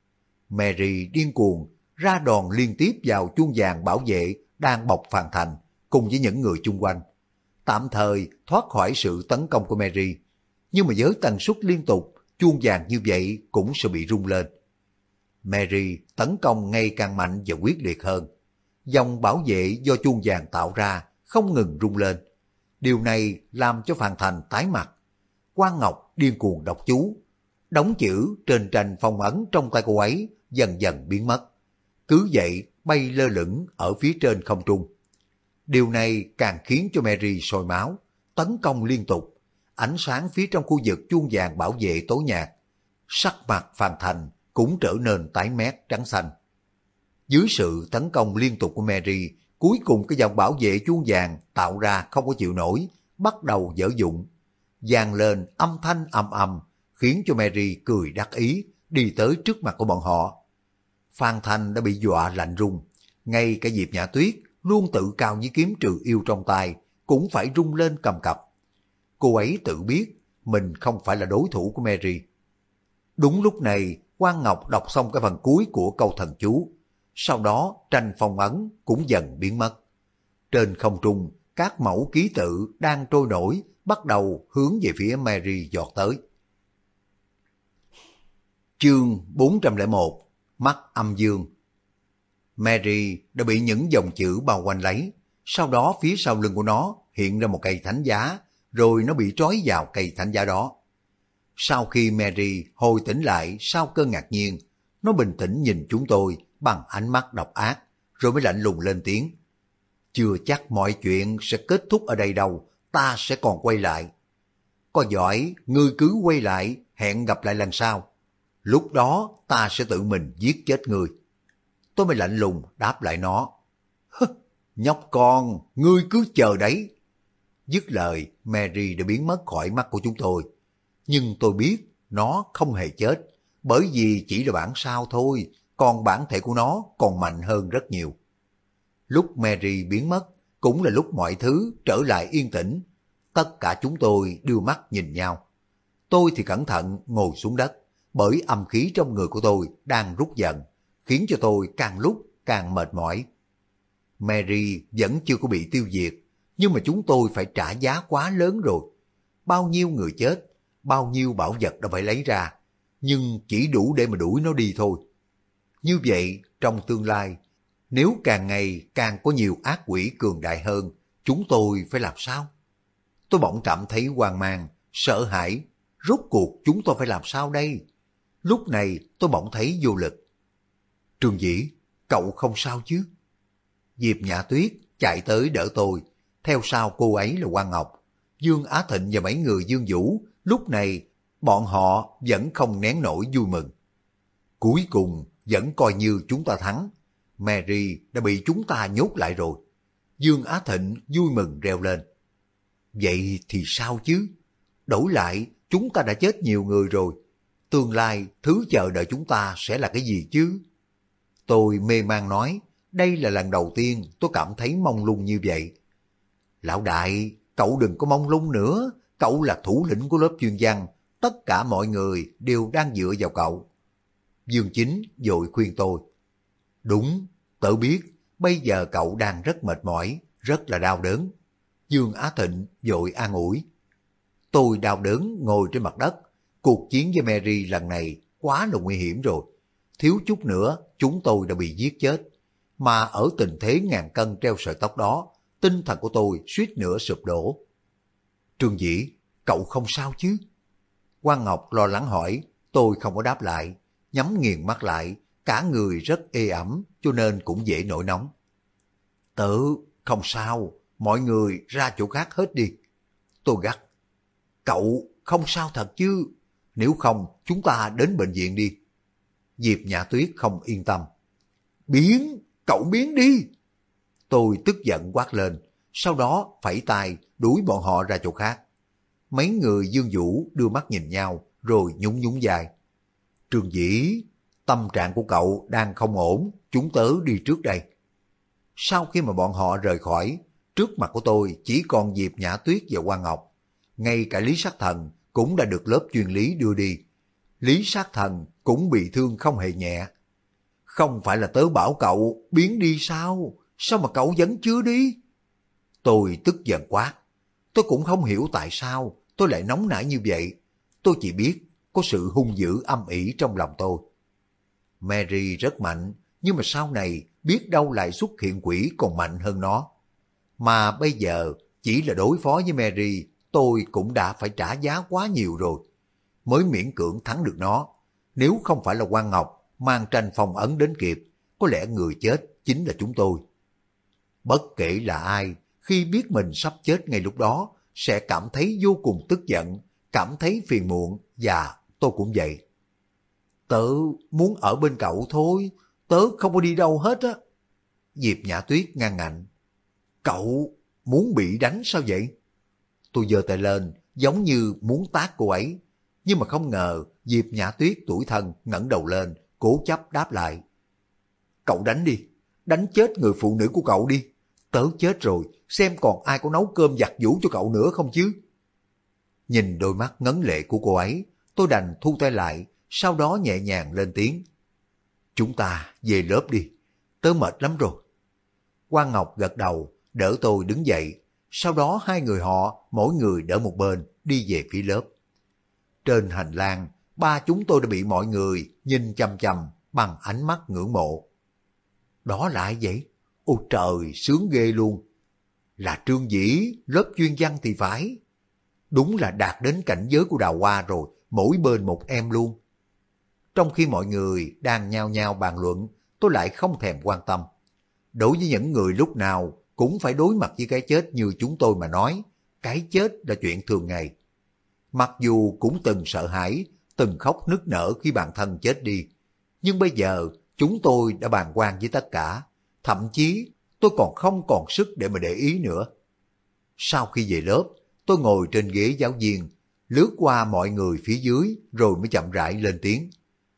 [SPEAKER 1] Mary điên cuồng ra đòn liên tiếp vào chuông vàng bảo vệ đang bọc Phan Thành cùng với những người chung quanh, tạm thời thoát khỏi sự tấn công của Mary. Nhưng mà với tần suất liên tục, chuông vàng như vậy cũng sẽ bị rung lên. Mary tấn công ngày càng mạnh và quyết liệt hơn. Dòng bảo vệ do chuông vàng tạo ra không ngừng rung lên. Điều này làm cho Phan Thành tái mặt. Quang Ngọc điên cuồng đọc chú. Đóng chữ trên tranh phong ấn trong tay cô ấy dần dần biến mất. Cứ vậy bay lơ lửng ở phía trên không trung. Điều này càng khiến cho Mary sôi máu, tấn công liên tục. Ánh sáng phía trong khu vực chuông vàng bảo vệ tối nhạt. Sắc mặt Phan Thành cũng trở nên tái mét trắng xanh. Dưới sự tấn công liên tục của Mary, cuối cùng cái dòng bảo vệ chuông vàng tạo ra không có chịu nổi, bắt đầu dở dụng. Vang lên âm thanh ầm ầm, khiến cho Mary cười đắc ý, đi tới trước mặt của bọn họ. Phan Thành đã bị dọa lạnh run, ngay cả Diệp Nhã Tuyết luôn tự cao với kiếm trừ yêu trong tay, cũng phải rung lên cầm cập. Cô ấy tự biết mình không phải là đối thủ của Mary. Đúng lúc này, Quang Ngọc đọc xong cái phần cuối của câu thần chú. Sau đó tranh phong ấn cũng dần biến mất. Trên không trung, các mẫu ký tự đang trôi nổi bắt đầu hướng về phía Mary giọt tới. Chương 401, Mắt âm dương. Mary đã bị những dòng chữ bao quanh lấy. Sau đó phía sau lưng của nó hiện ra một cây thánh giá, rồi nó bị trói vào cây thánh giá đó. Sau khi Mary hồi tỉnh lại sau cơn ngạc nhiên, nó bình tĩnh nhìn chúng tôi bằng ánh mắt độc ác, rồi mới lạnh lùng lên tiếng. Chưa chắc mọi chuyện sẽ kết thúc ở đây đâu, ta sẽ còn quay lại. Có giỏi, ngươi cứ quay lại, hẹn gặp lại lần sau. Lúc đó ta sẽ tự mình giết chết ngươi. Tôi mới lạnh lùng đáp lại nó. Nhóc con, ngươi cứ chờ đấy. Dứt lời, Mary đã biến mất khỏi mắt của chúng tôi. Nhưng tôi biết nó không hề chết, bởi vì chỉ là bản sao thôi, còn bản thể của nó còn mạnh hơn rất nhiều. Lúc Mary biến mất, cũng là lúc mọi thứ trở lại yên tĩnh. Tất cả chúng tôi đưa mắt nhìn nhau. Tôi thì cẩn thận ngồi xuống đất, bởi âm khí trong người của tôi đang rút dần, khiến cho tôi càng lúc càng mệt mỏi. Mary vẫn chưa có bị tiêu diệt, nhưng mà chúng tôi phải trả giá quá lớn rồi. Bao nhiêu người chết, bao nhiêu bảo vật đã phải lấy ra, nhưng chỉ đủ để mà đuổi nó đi thôi. Như vậy, trong tương lai, nếu càng ngày càng có nhiều ác quỷ cường đại hơn, chúng tôi phải làm sao? Tôi bỗng cảm thấy hoang mang, sợ hãi. Rốt cuộc chúng tôi phải làm sao đây? Lúc này tôi bỗng thấy vô lực. Trường Dĩ, cậu không sao chứ? Diệp Nhã Tuyết chạy tới đỡ tôi. Theo sau cô ấy là Quang Ngọc, Dương Á Thịnh và mấy người Dương Vũ. Lúc này bọn họ vẫn không nén nổi vui mừng. Cuối cùng vẫn coi như chúng ta thắng. Mary đã bị chúng ta nhốt lại rồi. Dương Á Thịnh vui mừng reo lên. Vậy thì sao chứ? Đổi lại chúng ta đã chết nhiều người rồi. Tương lai thứ chờ đợi chúng ta sẽ là cái gì chứ? Tôi mê man nói, đây là lần đầu tiên tôi cảm thấy mông lung như vậy. Lão đại, cậu đừng có mông lung nữa, cậu là thủ lĩnh của lớp chuyên văn, tất cả mọi người đều đang dựa vào cậu. Dương Chính vội khuyên tôi. Đúng, tớ biết, bây giờ cậu đang rất mệt mỏi, rất là đau đớn. Dương Á Thịnh vội an ủi. Tôi đau đớn ngồi trên mặt đất, cuộc chiến với Mary lần này quá là nguy hiểm rồi. Thiếu chút nữa chúng tôi đã bị giết chết. Mà ở tình thế ngàn cân treo sợi tóc đó, tinh thần của tôi suýt nữa sụp đổ. Trương Dĩ, cậu không sao chứ? Quang Ngọc lo lắng hỏi, tôi không có đáp lại, nhắm nghiền mắt lại, cả người rất ê ẩm cho nên cũng dễ nổi nóng. Tớ không sao, mọi người ra chỗ khác hết đi. Tôi gắt, cậu không sao thật chứ, nếu không chúng ta đến bệnh viện đi. Diệp Nhã Tuyết không yên tâm. Biến, cậu biến đi. Tôi tức giận quát lên, sau đó phẩy tay đuổi bọn họ ra chỗ khác. Mấy người Dương Vũ đưa mắt nhìn nhau rồi nhún nhún vai. Trương Dĩ, tâm trạng của cậu đang không ổn, chúng tớ đi trước đây. Sau khi mà bọn họ rời khỏi, trước mặt của tôi chỉ còn Diệp Nhã Tuyết và Quang Ngọc. Ngay cả Lý Sát Thần cũng đã được lớp chuyên lý đưa đi. Lý Sát Thần cũng bị thương không hề nhẹ. Không phải là tớ bảo cậu biến đi sao? Sao mà cậu vẫn chưa đi? Tôi tức giận quát. Tôi cũng không hiểu tại sao tôi lại nóng nảy như vậy. Tôi chỉ biết có sự hung dữ âm ỉ trong lòng tôi. Mary rất mạnh, nhưng mà sau này biết đâu lại xuất hiện quỷ còn mạnh hơn nó. Mà bây giờ chỉ là đối phó với Mary, tôi cũng đã phải trả giá quá nhiều rồi. Mới miễn cưỡng thắng được nó. Nếu không phải là Quang Ngọc mang tranh phong ấn đến kịp, có lẽ người chết chính là chúng tôi. Bất kể là ai, khi biết mình sắp chết ngay lúc đó, sẽ cảm thấy vô cùng tức giận, cảm thấy phiền muộn, và tôi cũng vậy. Tớ muốn ở bên cậu thôi, tớ không có đi đâu hết á. Diệp Nhã Tuyết ngang ngạnh. Cậu muốn bị đánh sao vậy? Tôi giơ tay lên, giống như muốn tát cô ấy. Nhưng mà không ngờ Diệp Nhã Tuyết tủi thân ngẩng đầu lên, cố chấp đáp lại. Cậu đánh đi, đánh chết người phụ nữ của cậu đi. Tớ chết rồi, xem còn ai có nấu cơm giặt giũ cho cậu nữa không chứ? Nhìn đôi mắt ngấn lệ của cô ấy, tôi đành thu tay lại, sau đó nhẹ nhàng lên tiếng. Chúng ta về lớp đi, tớ mệt lắm rồi. Quang Ngọc gật đầu, đỡ tôi đứng dậy, sau đó hai người họ mỗi người đỡ một bên đi về phía lớp. Trên hành lang, ba chúng tôi đã bị mọi người nhìn chằm chằm bằng ánh mắt ngưỡng mộ. Đó là ai vậy? Ôi trời, sướng ghê luôn. Là Trương Dĩ, lớp chuyên văn thì phải. Đúng là đạt đến cảnh giới của Đào Hoa rồi, mỗi bên một em luôn. Trong khi mọi người đang nhao nhao bàn luận, tôi lại không thèm quan tâm. Đối với những người lúc nào cũng phải đối mặt với cái chết như chúng tôi mà nói, cái chết là chuyện thường ngày. Mặc dù cũng từng sợ hãi, từng khóc nức nở khi bạn thân chết đi, nhưng bây giờ chúng tôi đã bàng quan với tất cả, thậm chí tôi còn không còn sức để mà để ý nữa. Sau khi về lớp, tôi ngồi trên ghế giáo viên, lướt qua mọi người phía dưới rồi mới chậm rãi lên tiếng.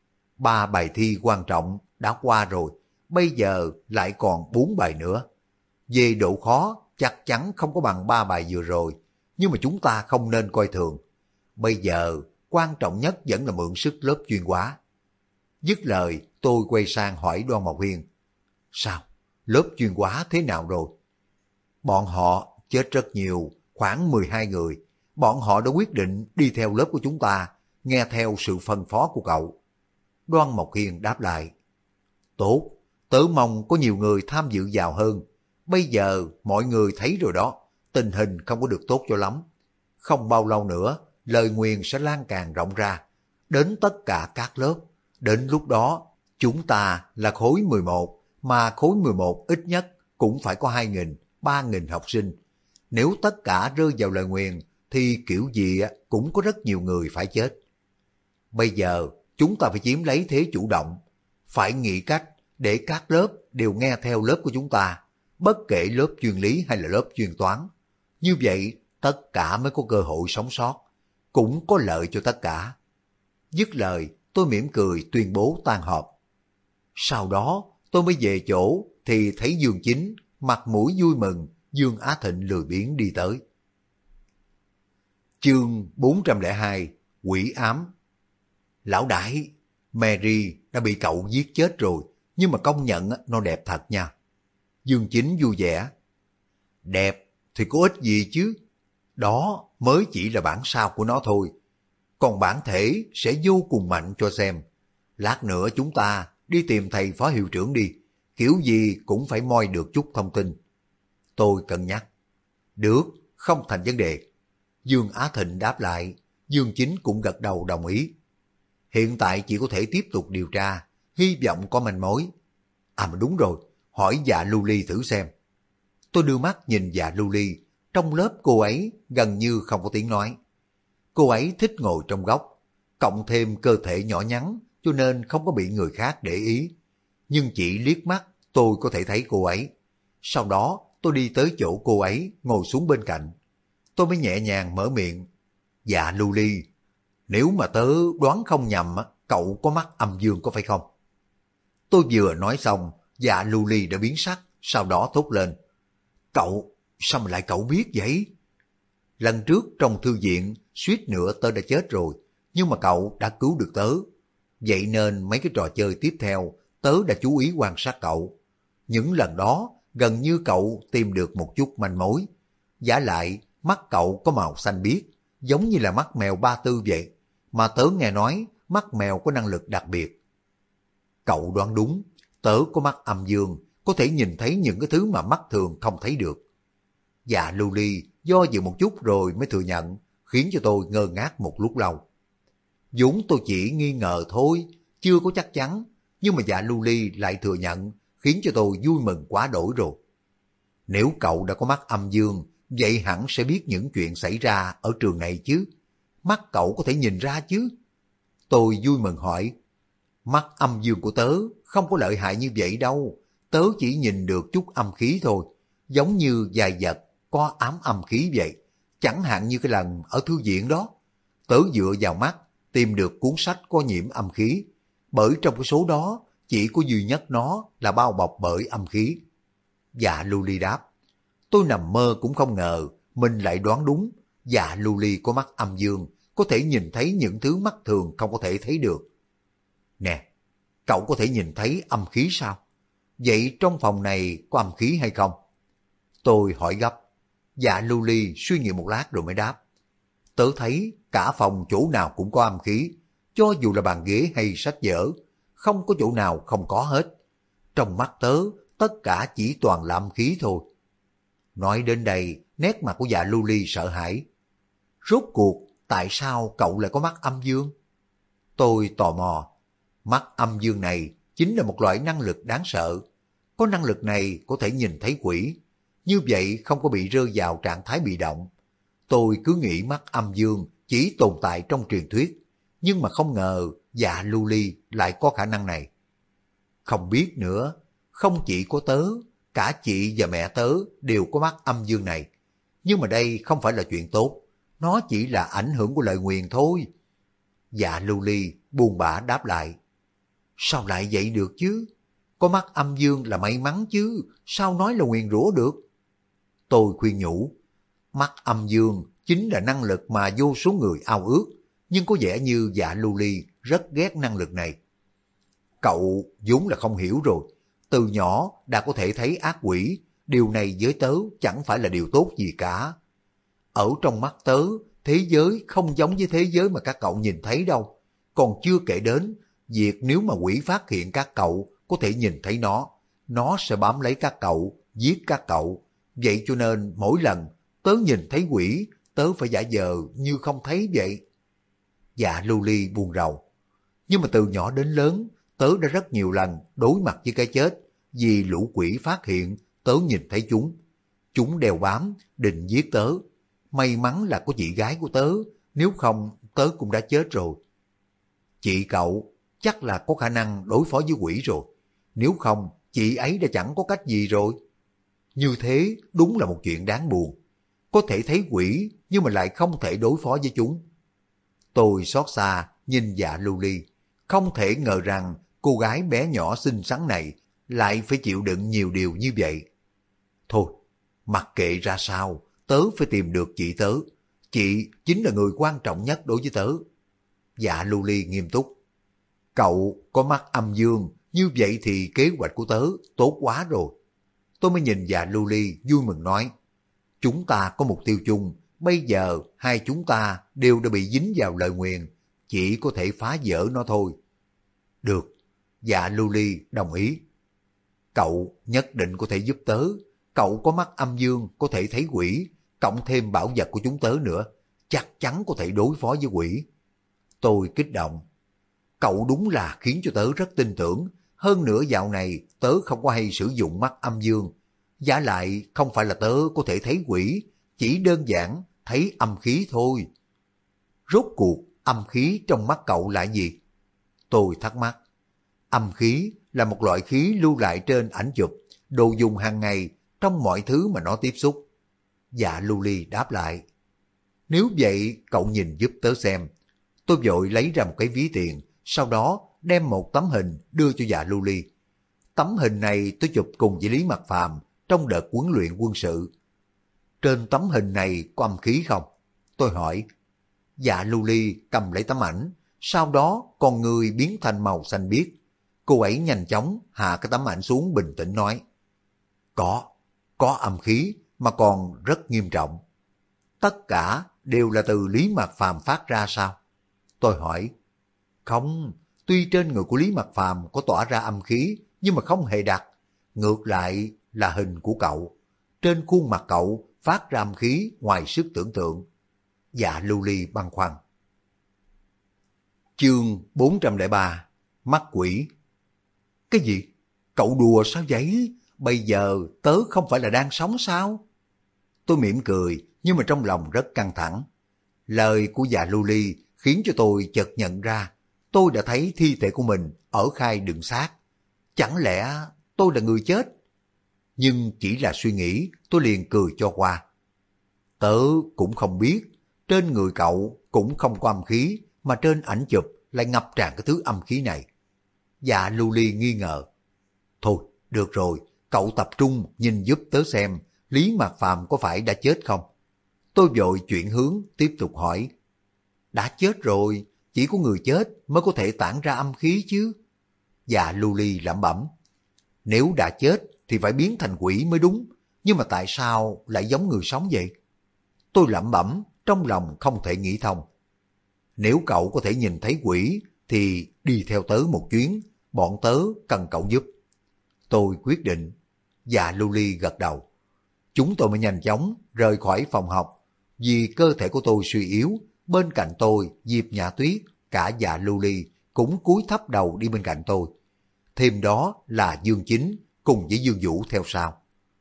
[SPEAKER 1] 3 bài thi quan trọng đã qua rồi, bây giờ lại còn 4 bài nữa. Về độ khó chắc chắn không có bằng 3 bài vừa rồi, nhưng mà chúng ta không nên coi thường. Bây giờ quan trọng nhất vẫn là mượn sức lớp chuyên hóa. Dứt lời tôi quay sang hỏi Đoan Mộc Hiên. Sao? Lớp chuyên hóa thế nào rồi? Bọn họ chết rất nhiều, khoảng 12 người. Bọn họ đã quyết định đi theo lớp của chúng ta, nghe theo sự phân phó của cậu. Đoan Mộc Hiên đáp lại. Tốt, tớ mong có nhiều người tham dự vào hơn. Bây giờ mọi người thấy rồi đó, tình hình không có được tốt cho lắm. Không bao lâu nữa, lời nguyền sẽ lan tràn rộng ra, đến tất cả các lớp. Đến lúc đó, chúng ta là khối 11, mà khối 11 ít nhất cũng phải có 2.000, 3.000 học sinh. Nếu tất cả rơi vào lời nguyền, thì kiểu gì cũng có rất nhiều người phải chết. Bây giờ, chúng ta phải chiếm lấy thế chủ động, phải nghĩ cách để các lớp đều nghe theo lớp của chúng ta, bất kể lớp chuyên lý hay là lớp chuyên toán. Như vậy, tất cả mới có cơ hội sống sót, cũng có lợi cho tất cả. Dứt lời, tôi mỉm cười tuyên bố tan họp. Sau đó, tôi mới về chỗ thì thấy Dương Chính, mặt mũi vui mừng, Dương Á Thịnh lười biếng đi tới. Chương 402, Quỷ ám. Lão đại, Mary đã bị cậu giết chết rồi, nhưng mà công nhận nó đẹp thật nha. Dương Chính vui vẻ. Đẹp thì có ích gì chứ? Đó mới chỉ là bản sao của nó thôi. Còn bản thể sẽ vô cùng mạnh cho xem. Lát nữa chúng ta đi tìm thầy phó hiệu trưởng đi. Kiểu gì cũng phải moi được chút thông tin. Tôi cân nhắc. Được, không thành vấn đề. Dương Á Thịnh đáp lại. Dương Chính cũng gật đầu đồng ý. Hiện tại chỉ có thể tiếp tục điều tra. Hy vọng có manh mối. À mà đúng rồi, hỏi dạ Lưu Ly thử xem. Tôi đưa mắt nhìn dạ Lưu Ly. Trong lớp cô ấy gần như không có tiếng nói. Cô ấy thích ngồi trong góc. Cộng thêm cơ thể nhỏ nhắn cho nên không có bị người khác để ý. Nhưng chỉ liếc mắt tôi có thể thấy cô ấy. Sau đó tôi đi tới chỗ cô ấy ngồi xuống bên cạnh. Tôi mới nhẹ nhàng mở miệng. Dạ Lưu Ly, nếu mà tớ đoán không nhầm, cậu có mắt âm dương có phải không? Tôi vừa nói xong, dạ Lưu Ly đã biến sắc, sau đó thốt lên. Cậu, sao mà lại cậu biết vậy? Lần trước trong thư viện, suýt nữa tớ đã chết rồi, nhưng mà cậu đã cứu được tớ. Vậy nên mấy cái trò chơi tiếp theo, tớ đã chú ý quan sát cậu. Những lần đó, gần như cậu tìm được một chút manh mối. Giả lại, mắt cậu có màu xanh biếc, giống như là mắt mèo Ba Tư vậy. Mà tớ nghe nói, mắt mèo có năng lực đặc biệt. Cậu đoán đúng, tớ có mắt âm dương, có thể nhìn thấy những cái thứ mà mắt thường không thấy được. Dạ Lưu Ly do dự một chút rồi mới thừa nhận, khiến cho tôi ngơ ngác một lúc lâu. Vốn tôi chỉ nghi ngờ thôi, chưa có chắc chắn, nhưng mà dạ Lưu Ly lại thừa nhận, khiến cho tôi vui mừng quá đổi rồi. Nếu cậu đã có mắt âm dương, vậy hẳn sẽ biết những chuyện xảy ra ở trường này chứ. Mắt cậu có thể nhìn ra chứ? Tôi vui mừng hỏi. Mắt âm dương của tớ không có lợi hại như vậy đâu. Tớ chỉ nhìn được chút âm khí thôi. Giống như vài vật có ám âm khí vậy. Chẳng hạn như cái lần ở thư viện đó. Tớ dựa vào mắt tìm được cuốn sách có nhiễm âm khí. Bởi trong cái số đó chỉ có duy nhất nó là bao bọc bởi âm khí. Dạ Lưu Ly đáp. Tôi nằm mơ cũng không ngờ mình lại đoán đúng. Dạ Lưu Ly có mắt âm dương, có thể nhìn thấy những thứ mắt thường không có thể thấy được. Nè, cậu có thể nhìn thấy âm khí sao? Vậy trong phòng này có âm khí hay không? Tôi hỏi gấp. Dạ Lưu Ly suy nghĩ một lát rồi mới đáp. Tớ thấy cả phòng chỗ nào cũng có âm khí, cho dù là bàn ghế hay sách vở, không có chỗ nào không có hết. Trong mắt tớ, tất cả chỉ toàn là âm khí thôi. Nói đến đây, nét mặt của dạ Lưu Ly sợ hãi. Rốt cuộc, tại sao cậu lại có mắt âm dương? Tôi tò mò. Mắt âm dương này chính là một loại năng lực đáng sợ. Có năng lực này có thể nhìn thấy quỷ. Như vậy không có bị rơi vào trạng thái bị động. Tôi cứ nghĩ mắt âm dương chỉ tồn tại trong truyền thuyết. Nhưng mà không ngờ dạ Lưu Ly lại có khả năng này. Không biết nữa, không chỉ có tớ, cả chị và mẹ tớ đều có mắt âm dương này. Nhưng mà đây không phải là chuyện tốt. Nó chỉ là ảnh hưởng của lời nguyền thôi. Dạ Lưu Ly buồn bã đáp lại. Sao lại vậy được chứ? Có mắt âm dương là may mắn chứ, sao nói là nguyền rủa được? Tôi khuyên nhủ. Mắt âm dương chính là năng lực mà vô số người ao ước, nhưng có vẻ như dạ Lưu Ly rất ghét năng lực này. Cậu vốn là không hiểu rồi. Từ nhỏ đã có thể thấy ác quỷ, điều này với tớ chẳng phải là điều tốt gì cả. Ở trong mắt tớ, thế giới không giống với thế giới mà các cậu nhìn thấy đâu. Còn chưa kể đến, việc nếu mà quỷ phát hiện các cậu có thể nhìn thấy nó sẽ bám lấy các cậu, giết các cậu. Vậy cho nên mỗi lần tớ nhìn thấy quỷ, tớ phải giả vờ như không thấy vậy. Dạ Lưu Ly buồn rầu. Nhưng mà từ nhỏ đến lớn, tớ đã rất nhiều lần đối mặt với cái chết, vì lũ quỷ phát hiện tớ nhìn thấy chúng. Chúng đeo bám, định giết tớ. May mắn là có chị gái của tớ, nếu không tớ cũng đã chết rồi. Chị cậu chắc là có khả năng đối phó với quỷ rồi. Nếu không, chị ấy đã chẳng có cách gì rồi. Như thế đúng là một chuyện đáng buồn. Có thể thấy quỷ nhưng mà lại không thể đối phó với chúng. Tôi xót xa nhìn dạ Lưu Ly. Không thể ngờ rằng cô gái bé nhỏ xinh xắn này lại phải chịu đựng nhiều điều như vậy. Thôi, mặc kệ ra sao, tớ phải tìm được chị tớ. chị chính là người quan trọng nhất đối với tớ. Dạ Lưu Ly nghiêm túc. Cậu có mắt âm dương, như vậy thì kế hoạch của tớ tốt quá rồi. Tôi mới nhìn Dạ Lưu Ly vui mừng nói, chúng ta có mục tiêu chung, bây giờ hai chúng ta đều đã bị dính vào lời nguyền, chỉ có thể phá vỡ nó thôi. Được, Dạ Lưu Ly đồng ý. Cậu nhất định có thể giúp tớ, cậu có mắt âm dương có thể thấy quỷ, cộng thêm bảo vật của chúng tớ nữa, chắc chắn có thể đối phó với quỷ. Tôi kích động. Cậu đúng là khiến cho tớ rất tin tưởng, hơn nữa dạo này tớ không có hay sử dụng mắt âm dương. Giả lại không phải là tớ có thể thấy quỷ, chỉ đơn giản thấy âm khí thôi. Rốt cuộc âm khí trong mắt cậu là gì? Tôi thắc mắc. Âm khí là một loại khí lưu lại trên ảnh chụp, đồ dùng hàng ngày trong mọi thứ mà nó tiếp xúc. Dạ Lưu Ly đáp lại. Nếu vậy cậu nhìn giúp tớ xem. Tôi vội lấy ra một cái ví tiền, sau đó đem một tấm hình đưa cho Dạ Lưu Ly. Tấm hình này tôi chụp cùng với Lý Mặc Phàm trong đợt huấn luyện quân sự. Trên tấm hình này có âm khí không? Tôi hỏi. Dạ Lưu Ly cầm lấy tấm ảnh, sau đó con người biến thành màu xanh biếc. Cô ấy nhanh chóng hạ cái tấm ảnh xuống bình tĩnh nói. Có âm khí mà còn rất nghiêm trọng. Tất cả đều là từ Lý Mặc Phàm phát ra sao? Tôi hỏi. Không, tuy trên người của Lý Mặc Phàm có tỏa ra âm khí, nhưng mà không hề đặc. Ngược lại là hình của cậu. Trên khuôn mặt cậu phát ra âm khí ngoài sức tưởng tượng. Dạ Lưu Ly băn khoăn. Chương 403. Mắt quỷ. Cái gì? Cậu đùa sao vậy? Bây giờ tớ không phải là đang sống sao? Tôi mỉm cười, nhưng mà trong lòng rất căng thẳng. Lời của Dạ Lưu Ly khiến cho tôi chợt nhận ra tôi đã thấy thi thể của mình ở khai đường xác. Chẳng lẽ tôi là người chết? Nhưng chỉ là suy nghĩ, tôi liền cười cho qua. Tớ cũng không biết, trên người cậu cũng không có âm khí, mà trên ảnh chụp lại ngập tràn cái thứ âm khí này. Dạ Lưu Ly nghi ngờ. Thôi, được rồi, cậu tập trung nhìn giúp tớ xem Lý Mạc Phàm có phải đã chết không? Tôi vội chuyển hướng tiếp tục hỏi. Đã chết rồi, chỉ có người chết mới có thể tản ra âm khí chứ. Dạ Lưu Ly lẩm bẩm. Nếu đã chết thì phải biến thành quỷ mới đúng, nhưng mà tại sao lại giống người sống vậy? Tôi lẩm bẩm, trong lòng không thể nghĩ thông. Nếu cậu có thể nhìn thấy quỷ thì đi theo tớ một chuyến, bọn tớ cần cậu giúp. Tôi quyết định. Dạ Lưu Ly gật đầu. Chúng tôi mới nhanh chóng rời khỏi phòng học. Vì cơ thể của tôi suy yếu, bên cạnh tôi Diệp Nhã Tuyết, cả Dạ Lưu Ly cũng cúi thấp đầu đi bên cạnh tôi. Thêm đó là Dương Chính cùng với Dương Vũ theo sau.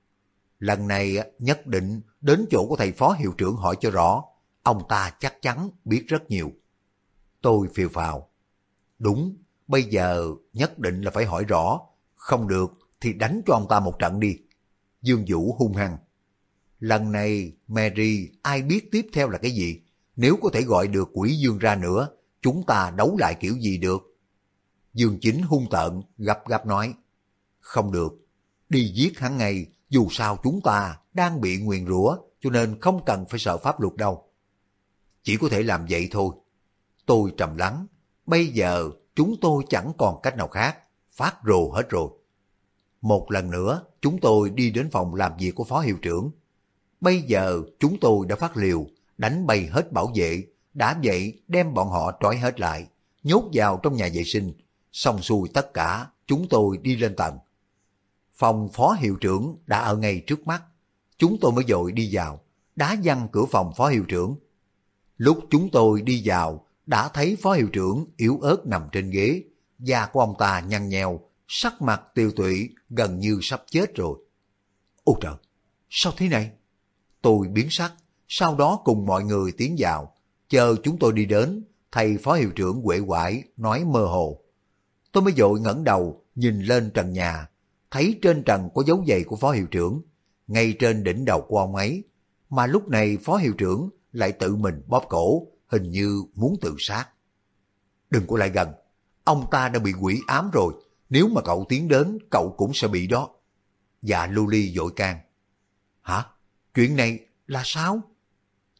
[SPEAKER 1] Lần này nhất định đến chỗ của thầy phó hiệu trưởng hỏi cho rõ, ông ta chắc chắn biết rất nhiều. Tôi phì phào. Đúng, bây giờ nhất định là phải hỏi rõ, không được thì đánh cho ông ta một trận đi. Dương Vũ hung hăng. Lần này Mary ai biết tiếp theo là cái gì, nếu có thể gọi được quỷ dương ra nữa, chúng ta đấu lại kiểu gì được. Dương Chính hung tợn, gấp gáp nói. Không được, đi giết hắn ngay, dù sao chúng ta đang bị nguyền rủa, cho nên không cần phải sợ pháp luật đâu. Chỉ có thể làm vậy thôi. Tôi trầm lắng, bây giờ chúng tôi chẳng còn cách nào khác, phát rồ hết rồi. Một lần nữa, chúng tôi đi đến phòng làm việc của phó hiệu trưởng. Bây giờ chúng tôi đã phát liều, đánh bay hết bảo vệ, đã vậy đem bọn họ trói hết lại, nhốt vào trong nhà vệ sinh. Xong xuôi tất cả, chúng tôi đi lên tầng. Phòng phó hiệu trưởng đã ở ngay trước mắt. Chúng tôi mới vội đi vào, đá văng cửa phòng phó hiệu trưởng. Lúc chúng tôi đi vào, đã thấy phó hiệu trưởng yếu ớt nằm trên ghế. Da của ông ta nhăn nheo, sắc mặt tiêu tụy, gần như sắp chết rồi. Ôi trời, sao thế này? Tôi biến sắc, sau đó cùng mọi người tiến vào. Chờ chúng tôi đi đến, thầy phó hiệu trưởng uể oải nói mơ hồ. Tôi mới vội ngẩng đầu nhìn lên trần nhà, thấy trên trần có dấu giày của phó hiệu trưởng, ngay trên đỉnh đầu của ông ấy. Mà lúc này phó hiệu trưởng lại tự mình bóp cổ, hình như muốn tự sát. Đừng có lại gần, ông ta đã bị quỷ ám rồi, nếu mà cậu tiến đến cậu cũng sẽ bị đó. Dạ Lưu Ly vội can. Hả? Chuyện này là sao?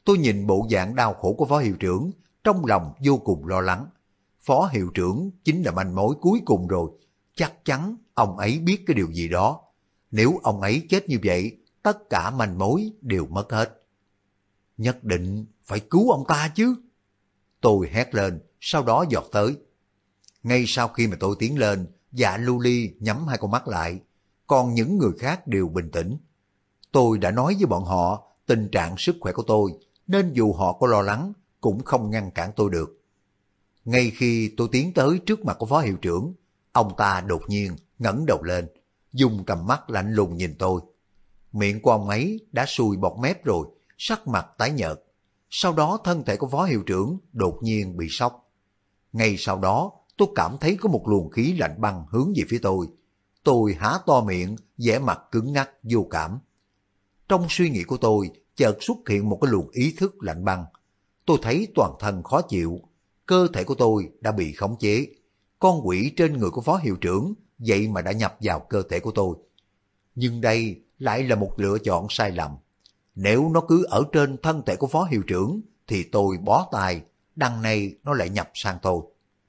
[SPEAKER 1] Tôi nhìn bộ dạng đau khổ của phó hiệu trưởng, trong lòng vô cùng lo lắng. Phó hiệu trưởng chính là manh mối cuối cùng rồi. Chắc chắn ông ấy biết cái điều gì đó. Nếu ông ấy chết như vậy, tất cả manh mối đều mất hết. Nhất định phải cứu ông ta chứ. Tôi hét lên, sau đó giọt tới. Ngay sau khi mà tôi tiến lên, Dạ Lưu Ly nhắm hai con mắt lại, còn những người khác đều bình tĩnh. Tôi đã nói với bọn họ tình trạng sức khỏe của tôi, nên dù họ có lo lắng, cũng không ngăn cản tôi được. Ngay khi tôi tiến tới trước mặt của phó hiệu trưởng, ông ta đột nhiên ngẩng đầu lên, dùng tầm mắt lạnh lùng nhìn tôi. Miệng của ông ấy đã sùi bọt mép rồi, sắc mặt tái nhợt. Sau đó thân thể của phó hiệu trưởng đột nhiên bị sốc. Ngay sau đó tôi cảm thấy có một luồng khí lạnh băng hướng về phía tôi. Tôi há to miệng, vẻ mặt cứng ngắc vô cảm. Trong suy nghĩ của tôi chợt xuất hiện một cái luồng ý thức lạnh băng. Tôi thấy toàn thân khó chịu, cơ thể của tôi đã bị khống chế. Con quỷ trên người của phó hiệu trưởng vậy mà đã nhập vào cơ thể của tôi. Nhưng đây lại là một lựa chọn sai lầm. Nếu nó cứ ở trên thân thể của phó hiệu trưởng thì tôi bó tay, đằng này nó lại nhập sang tôi.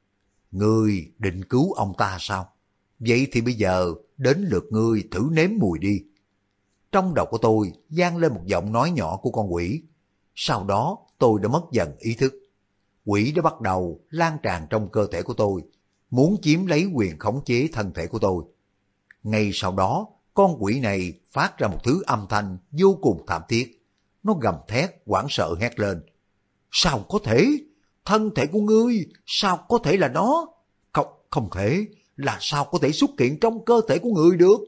[SPEAKER 1] Ngươi định cứu ông ta sao? Vậy thì bây giờ đến lượt ngươi thử nếm mùi đi. Trong đầu của tôi vang lên một giọng nói nhỏ của con quỷ. Sau đó tôi đã mất dần ý thức. Quỷ đã bắt đầu lan tràn trong cơ thể của tôi, muốn chiếm lấy quyền khống chế thân thể của tôi. Ngay sau đó, con quỷ này phát ra một thứ âm thanh vô cùng thảm thiết. Nó gầm thét, hoảng sợ hét lên. Sao có thể? Thân thể của ngươi, sao có thể là nó? Không thể, là sao có thể xuất hiện trong cơ thể của người được?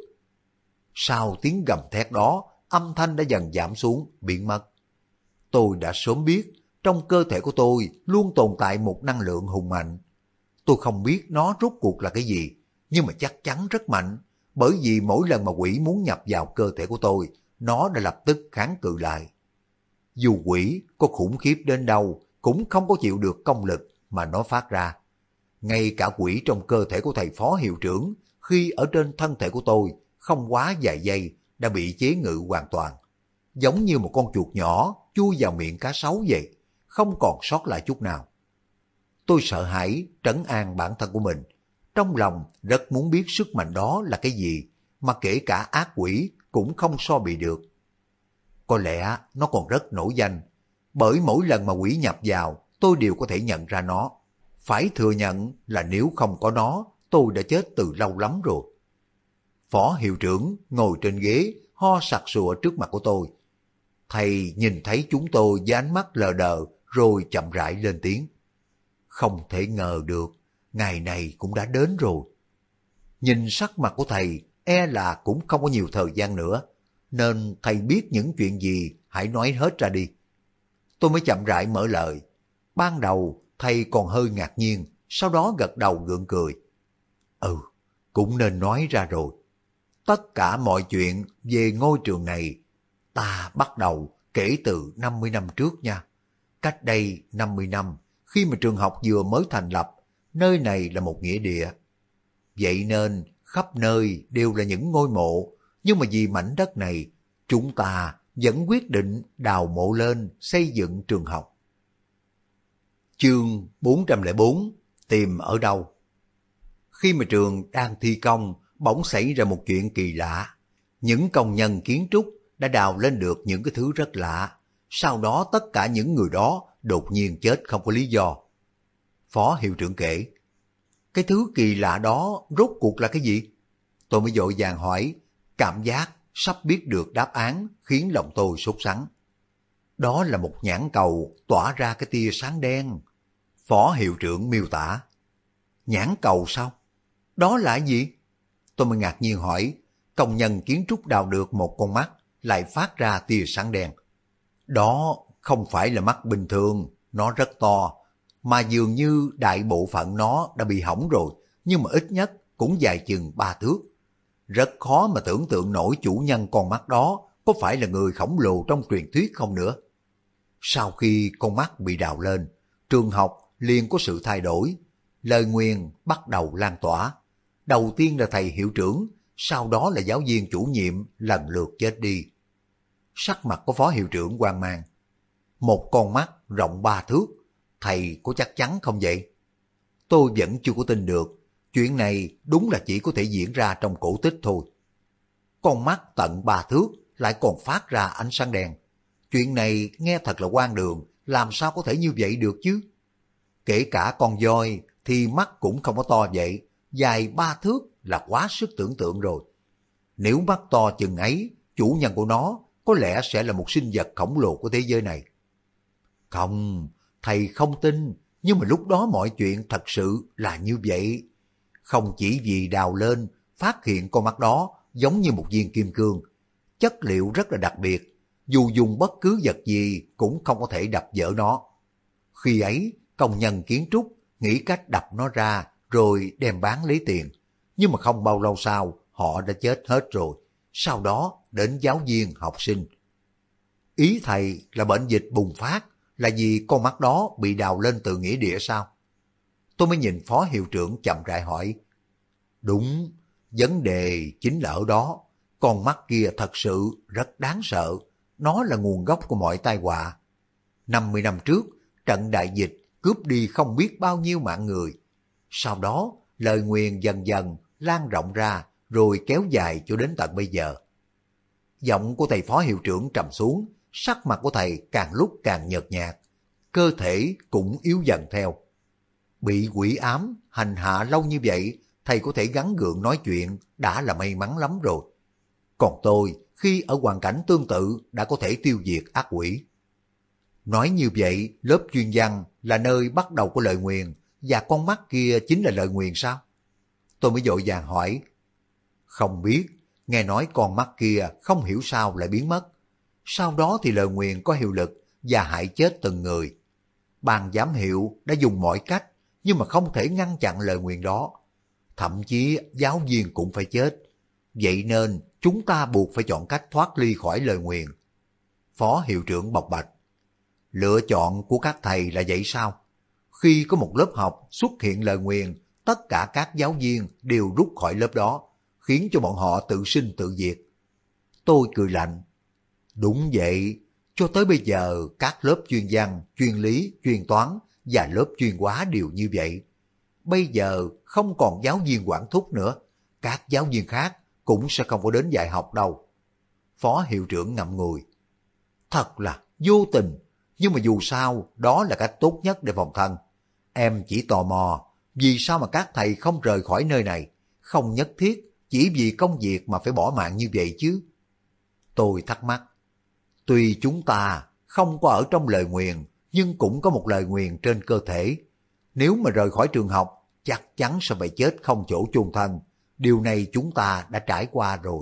[SPEAKER 1] Sau tiếng gầm thét đó, âm thanh đã dần giảm xuống, biến mất. Tôi đã sớm biết, trong cơ thể của tôi luôn tồn tại một năng lượng hùng mạnh. Tôi không biết nó rốt cuộc là cái gì, nhưng mà chắc chắn rất mạnh, bởi vì mỗi lần mà quỷ muốn nhập vào cơ thể của tôi, nó đã lập tức kháng cự lại. Dù quỷ có khủng khiếp đến đâu, cũng không có chịu được công lực mà nó phát ra. Ngay cả quỷ trong cơ thể của thầy phó hiệu trưởng, khi ở trên thân thể của tôi, không quá vài giây đã bị chế ngự hoàn toàn. Giống như một con chuột nhỏ chui vào miệng cá sấu vậy, không còn sót lại chút nào. Tôi sợ hãi trấn an bản thân của mình, trong lòng rất muốn biết sức mạnh đó là cái gì, mà kể cả ác quỷ cũng không so bì được. Có lẽ nó còn rất nổi danh, bởi mỗi lần mà quỷ nhập vào, tôi đều có thể nhận ra nó. Phải thừa nhận là nếu không có nó, tôi đã chết từ lâu lắm rồi. Phó hiệu trưởng ngồi trên ghế, ho sặc sụa trước mặt của tôi. Thầy nhìn thấy chúng tôi với ánh mắt lờ đờ, rồi chậm rãi lên tiếng. Không thể ngờ được, ngày này cũng đã đến rồi. Nhìn sắc mặt của thầy, e là cũng không có nhiều thời gian nữa, nên thầy biết những chuyện gì, hãy nói hết ra đi. Tôi mới chậm rãi mở lời. Ban đầu, thầy còn hơi ngạc nhiên, sau đó gật đầu gượng cười. Cũng nên nói ra rồi. Tất cả mọi chuyện về ngôi trường này, ta bắt đầu kể từ 50 năm trước nha. Cách đây 50 năm, khi mà trường học vừa mới thành lập, nơi này là một nghĩa địa. Vậy nên khắp nơi đều là những ngôi mộ, nhưng mà vì mảnh đất này, chúng ta vẫn quyết định đào mộ lên xây dựng trường học. Chương 404, tìm ở đâu? Khi mà trường đang thi công, bỗng xảy ra một chuyện kỳ lạ. Những công nhân kiến trúc đã đào lên được những cái thứ rất lạ. Sau đó tất cả những người đó đột nhiên chết không có lý do. Phó hiệu trưởng kể, cái thứ kỳ lạ đó rốt cuộc là cái gì? Tôi mới vội vàng hỏi, cảm giác sắp biết được đáp án khiến lòng tôi sốt sắng. Đó là một nhãn cầu tỏa ra cái tia sáng đen. Phó hiệu trưởng miêu tả. Nhãn cầu sao? Đó là gì? Tôi mới ngạc nhiên hỏi, công nhân kiến trúc đào được một con mắt lại phát ra tia sáng đen. Đó không phải là mắt bình thường, nó rất to, mà dường như đại bộ phận nó đã bị hỏng rồi, nhưng mà ít nhất cũng dài chừng 3 thước. Rất khó mà tưởng tượng nổi chủ nhân con mắt đó có phải là người khổng lồ trong truyền thuyết không nữa. Sau khi con mắt bị đào lên, trường học liền có sự thay đổi. Lời nguyền bắt đầu lan tỏa. Đầu tiên là thầy hiệu trưởng, sau đó là giáo viên chủ nhiệm lần lượt chết đi. Sắc mặt của phó hiệu trưởng hoang mang. một con mắt rộng 3 thước, thầy có chắc chắn không vậy? Tôi vẫn chưa có tin được, chuyện này đúng là chỉ có thể diễn ra trong cổ tích thôi. Con mắt tận 3 thước lại còn phát ra ánh sáng đen. Chuyện này nghe thật là hoang đường, làm sao có thể như vậy được chứ? Kể cả con voi thì mắt cũng không có to vậy, dài 3 thước là quá sức tưởng tượng rồi. Nếu mắt to chừng ấy, chủ nhân của nó có lẽ sẽ là một sinh vật khổng lồ của thế giới này. Không, thầy không tin, nhưng mà lúc đó mọi chuyện thật sự là như vậy. Không chỉ vì đào lên, phát hiện con mắt đó giống như một viên kim cương, chất liệu rất là đặc biệt, dù dùng bất cứ vật gì cũng không có thể đập vỡ nó. Khi ấy, công nhân kiến trúc nghĩ cách đập nó ra rồi đem bán lấy tiền, nhưng mà không bao lâu sau họ đã chết hết rồi, sau đó đến giáo viên học sinh. Ý thầy là bệnh dịch bùng phát là vì con mắt đó bị đào lên từ nghĩa địa sao? Tôi mới nhìn phó hiệu trưởng chậm rãi hỏi. Đúng, vấn đề chính là ở đó, con mắt kia thật sự rất đáng sợ, nó là nguồn gốc của mọi tai họa. 50 năm trước, trận đại dịch cướp đi không biết bao nhiêu mạng người. Sau đó, lời nguyền dần dần lan rộng ra rồi kéo dài cho đến tận bây giờ. Giọng của thầy phó hiệu trưởng trầm xuống, sắc mặt của thầy càng lúc càng nhợt nhạt, cơ thể cũng yếu dần theo. Bị quỷ ám, hành hạ lâu như vậy, thầy có thể gắng gượng nói chuyện đã là may mắn lắm rồi. Còn tôi, khi ở hoàn cảnh tương tự đã có thể tiêu diệt ác quỷ. Nói như vậy, lớp chuyên văn là nơi bắt đầu của lời nguyền, và con mắt kia chính là lời nguyền sao? Tôi mới vội vàng hỏi. Không biết, nghe nói con mắt kia không hiểu sao lại biến mất. Sau đó thì lời nguyền có hiệu lực và hại chết từng người. Ban giám hiệu đã dùng mọi cách, nhưng mà không thể ngăn chặn lời nguyền đó. Thậm chí giáo viên cũng phải chết. Vậy nên chúng ta buộc phải chọn cách thoát ly khỏi lời nguyền. Phó hiệu trưởng bộc bạch. Lựa chọn của các thầy là vậy sao? Khi có một lớp học xuất hiện lời nguyền, tất cả các giáo viên đều rút khỏi lớp đó, khiến cho bọn họ tự sinh tự diệt. Tôi cười lạnh. Đúng vậy, cho tới bây giờ các lớp chuyên văn, chuyên lý, chuyên toán và lớp chuyên hóa đều như vậy. Bây giờ không còn giáo viên quản thúc nữa, các giáo viên khác cũng sẽ không có đến dạy học đâu. Phó hiệu trưởng ngậm ngùi. Thật là vô tình, nhưng mà dù sao đó là cách tốt nhất để phòng thân. Em chỉ tò mò, vì sao mà các thầy không rời khỏi nơi này, không nhất thiết chỉ vì công việc mà phải bỏ mạng như vậy chứ? Tôi thắc mắc. Tuy chúng ta không có ở trong lời nguyền, nhưng cũng có một lời nguyền trên cơ thể. Nếu mà rời khỏi trường học, chắc chắn sẽ phải chết không chỗ chôn thân. Điều này chúng ta đã trải qua rồi.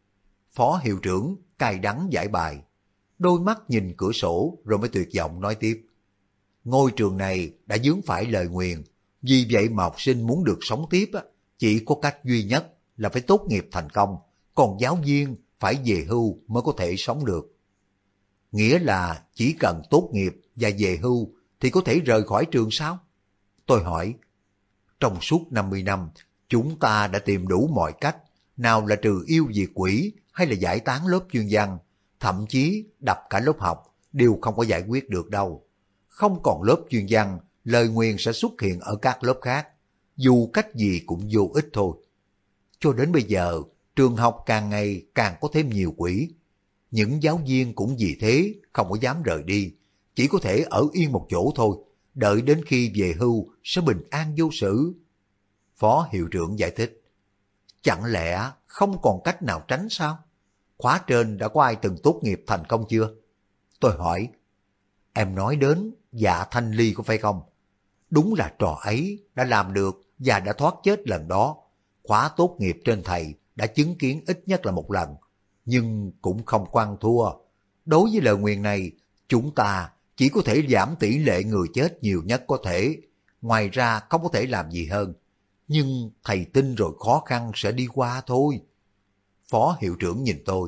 [SPEAKER 1] Phó hiệu trưởng cay đắng giải bài. Đôi mắt nhìn cửa sổ rồi mới tuyệt vọng nói tiếp. Ngôi trường này đã vướng phải lời nguyền. Vì vậy mà học sinh muốn được sống tiếp, chỉ có cách duy nhất là phải tốt nghiệp thành công. Còn giáo viên phải về hưu mới có thể sống được. Nghĩa là chỉ cần tốt nghiệp và về hưu thì có thể rời khỏi trường sao? Tôi hỏi. Trong suốt 50 năm, chúng ta đã tìm đủ mọi cách, nào là trừ yêu diệt quỷ hay là giải tán lớp chuyên văn, thậm chí đập cả lớp học, đều không có giải quyết được đâu. Không còn lớp chuyên văn, lời nguyền sẽ xuất hiện ở các lớp khác, dù cách gì cũng vô ích thôi. Cho đến bây giờ, trường học càng ngày càng có thêm nhiều quỷ. Những giáo viên cũng vì thế không có dám rời đi, chỉ có thể ở yên một chỗ thôi, đợi đến khi về hưu sẽ bình an vô sự. Phó hiệu trưởng giải thích. Chẳng lẽ không còn cách nào tránh sao? Khóa trên đã có ai từng tốt nghiệp thành công chưa? Tôi hỏi. Em nói đến Dạ Thanh Ly có phải không? Đúng là trò ấy đã làm được và đã thoát chết lần đó. Khóa tốt nghiệp trên thầy đã chứng kiến ít nhất là một lần, nhưng cũng không khoan thua. Đối với lời nguyền này, chúng ta chỉ có thể giảm tỷ lệ người chết nhiều nhất có thể. Ngoài ra không có thể làm gì hơn. Nhưng thầy tin rồi khó khăn sẽ đi qua thôi. Phó hiệu trưởng nhìn tôi.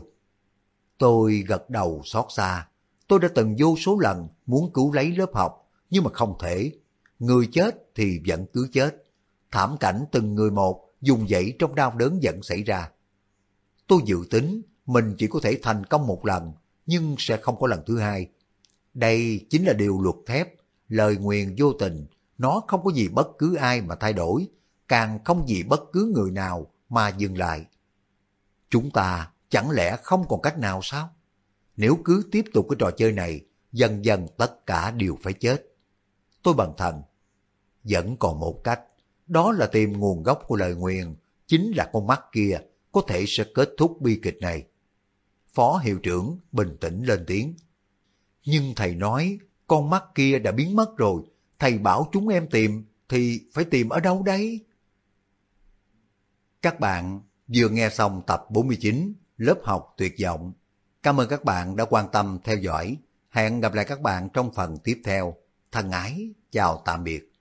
[SPEAKER 1] Tôi gật đầu xót xa. Tôi đã từng vô số lần muốn cứu lấy lớp học, nhưng mà không thể. Người chết thì vẫn cứ chết. Thảm cảnh từng người một dùng dãy trong đau đớn vẫn xảy ra. Tôi dự tính mình chỉ có thể thành công một lần, nhưng sẽ không có lần thứ hai. Đây chính là điều luật thép, lời nguyền vô tình, nó không có gì bất cứ ai mà thay đổi, càng không gì bất cứ người nào mà dừng lại. Chúng ta chẳng lẽ không còn cách nào sao? Nếu cứ tiếp tục cái trò chơi này, dần dần tất cả đều phải chết. Tôi bần thần, vẫn còn một cách, đó là tìm nguồn gốc của lời nguyền, chính là con mắt kia, có thể sẽ kết thúc bi kịch này. Phó hiệu trưởng bình tĩnh lên tiếng. Nhưng thầy nói, con mắt kia đã biến mất rồi, thầy bảo chúng em tìm, thì phải tìm ở đâu đấy? Các bạn vừa nghe xong tập 49, lớp học tuyệt vọng. Cảm ơn các bạn đã quan tâm theo dõi. Hẹn gặp lại các bạn trong phần tiếp theo. Thân ái, chào tạm biệt.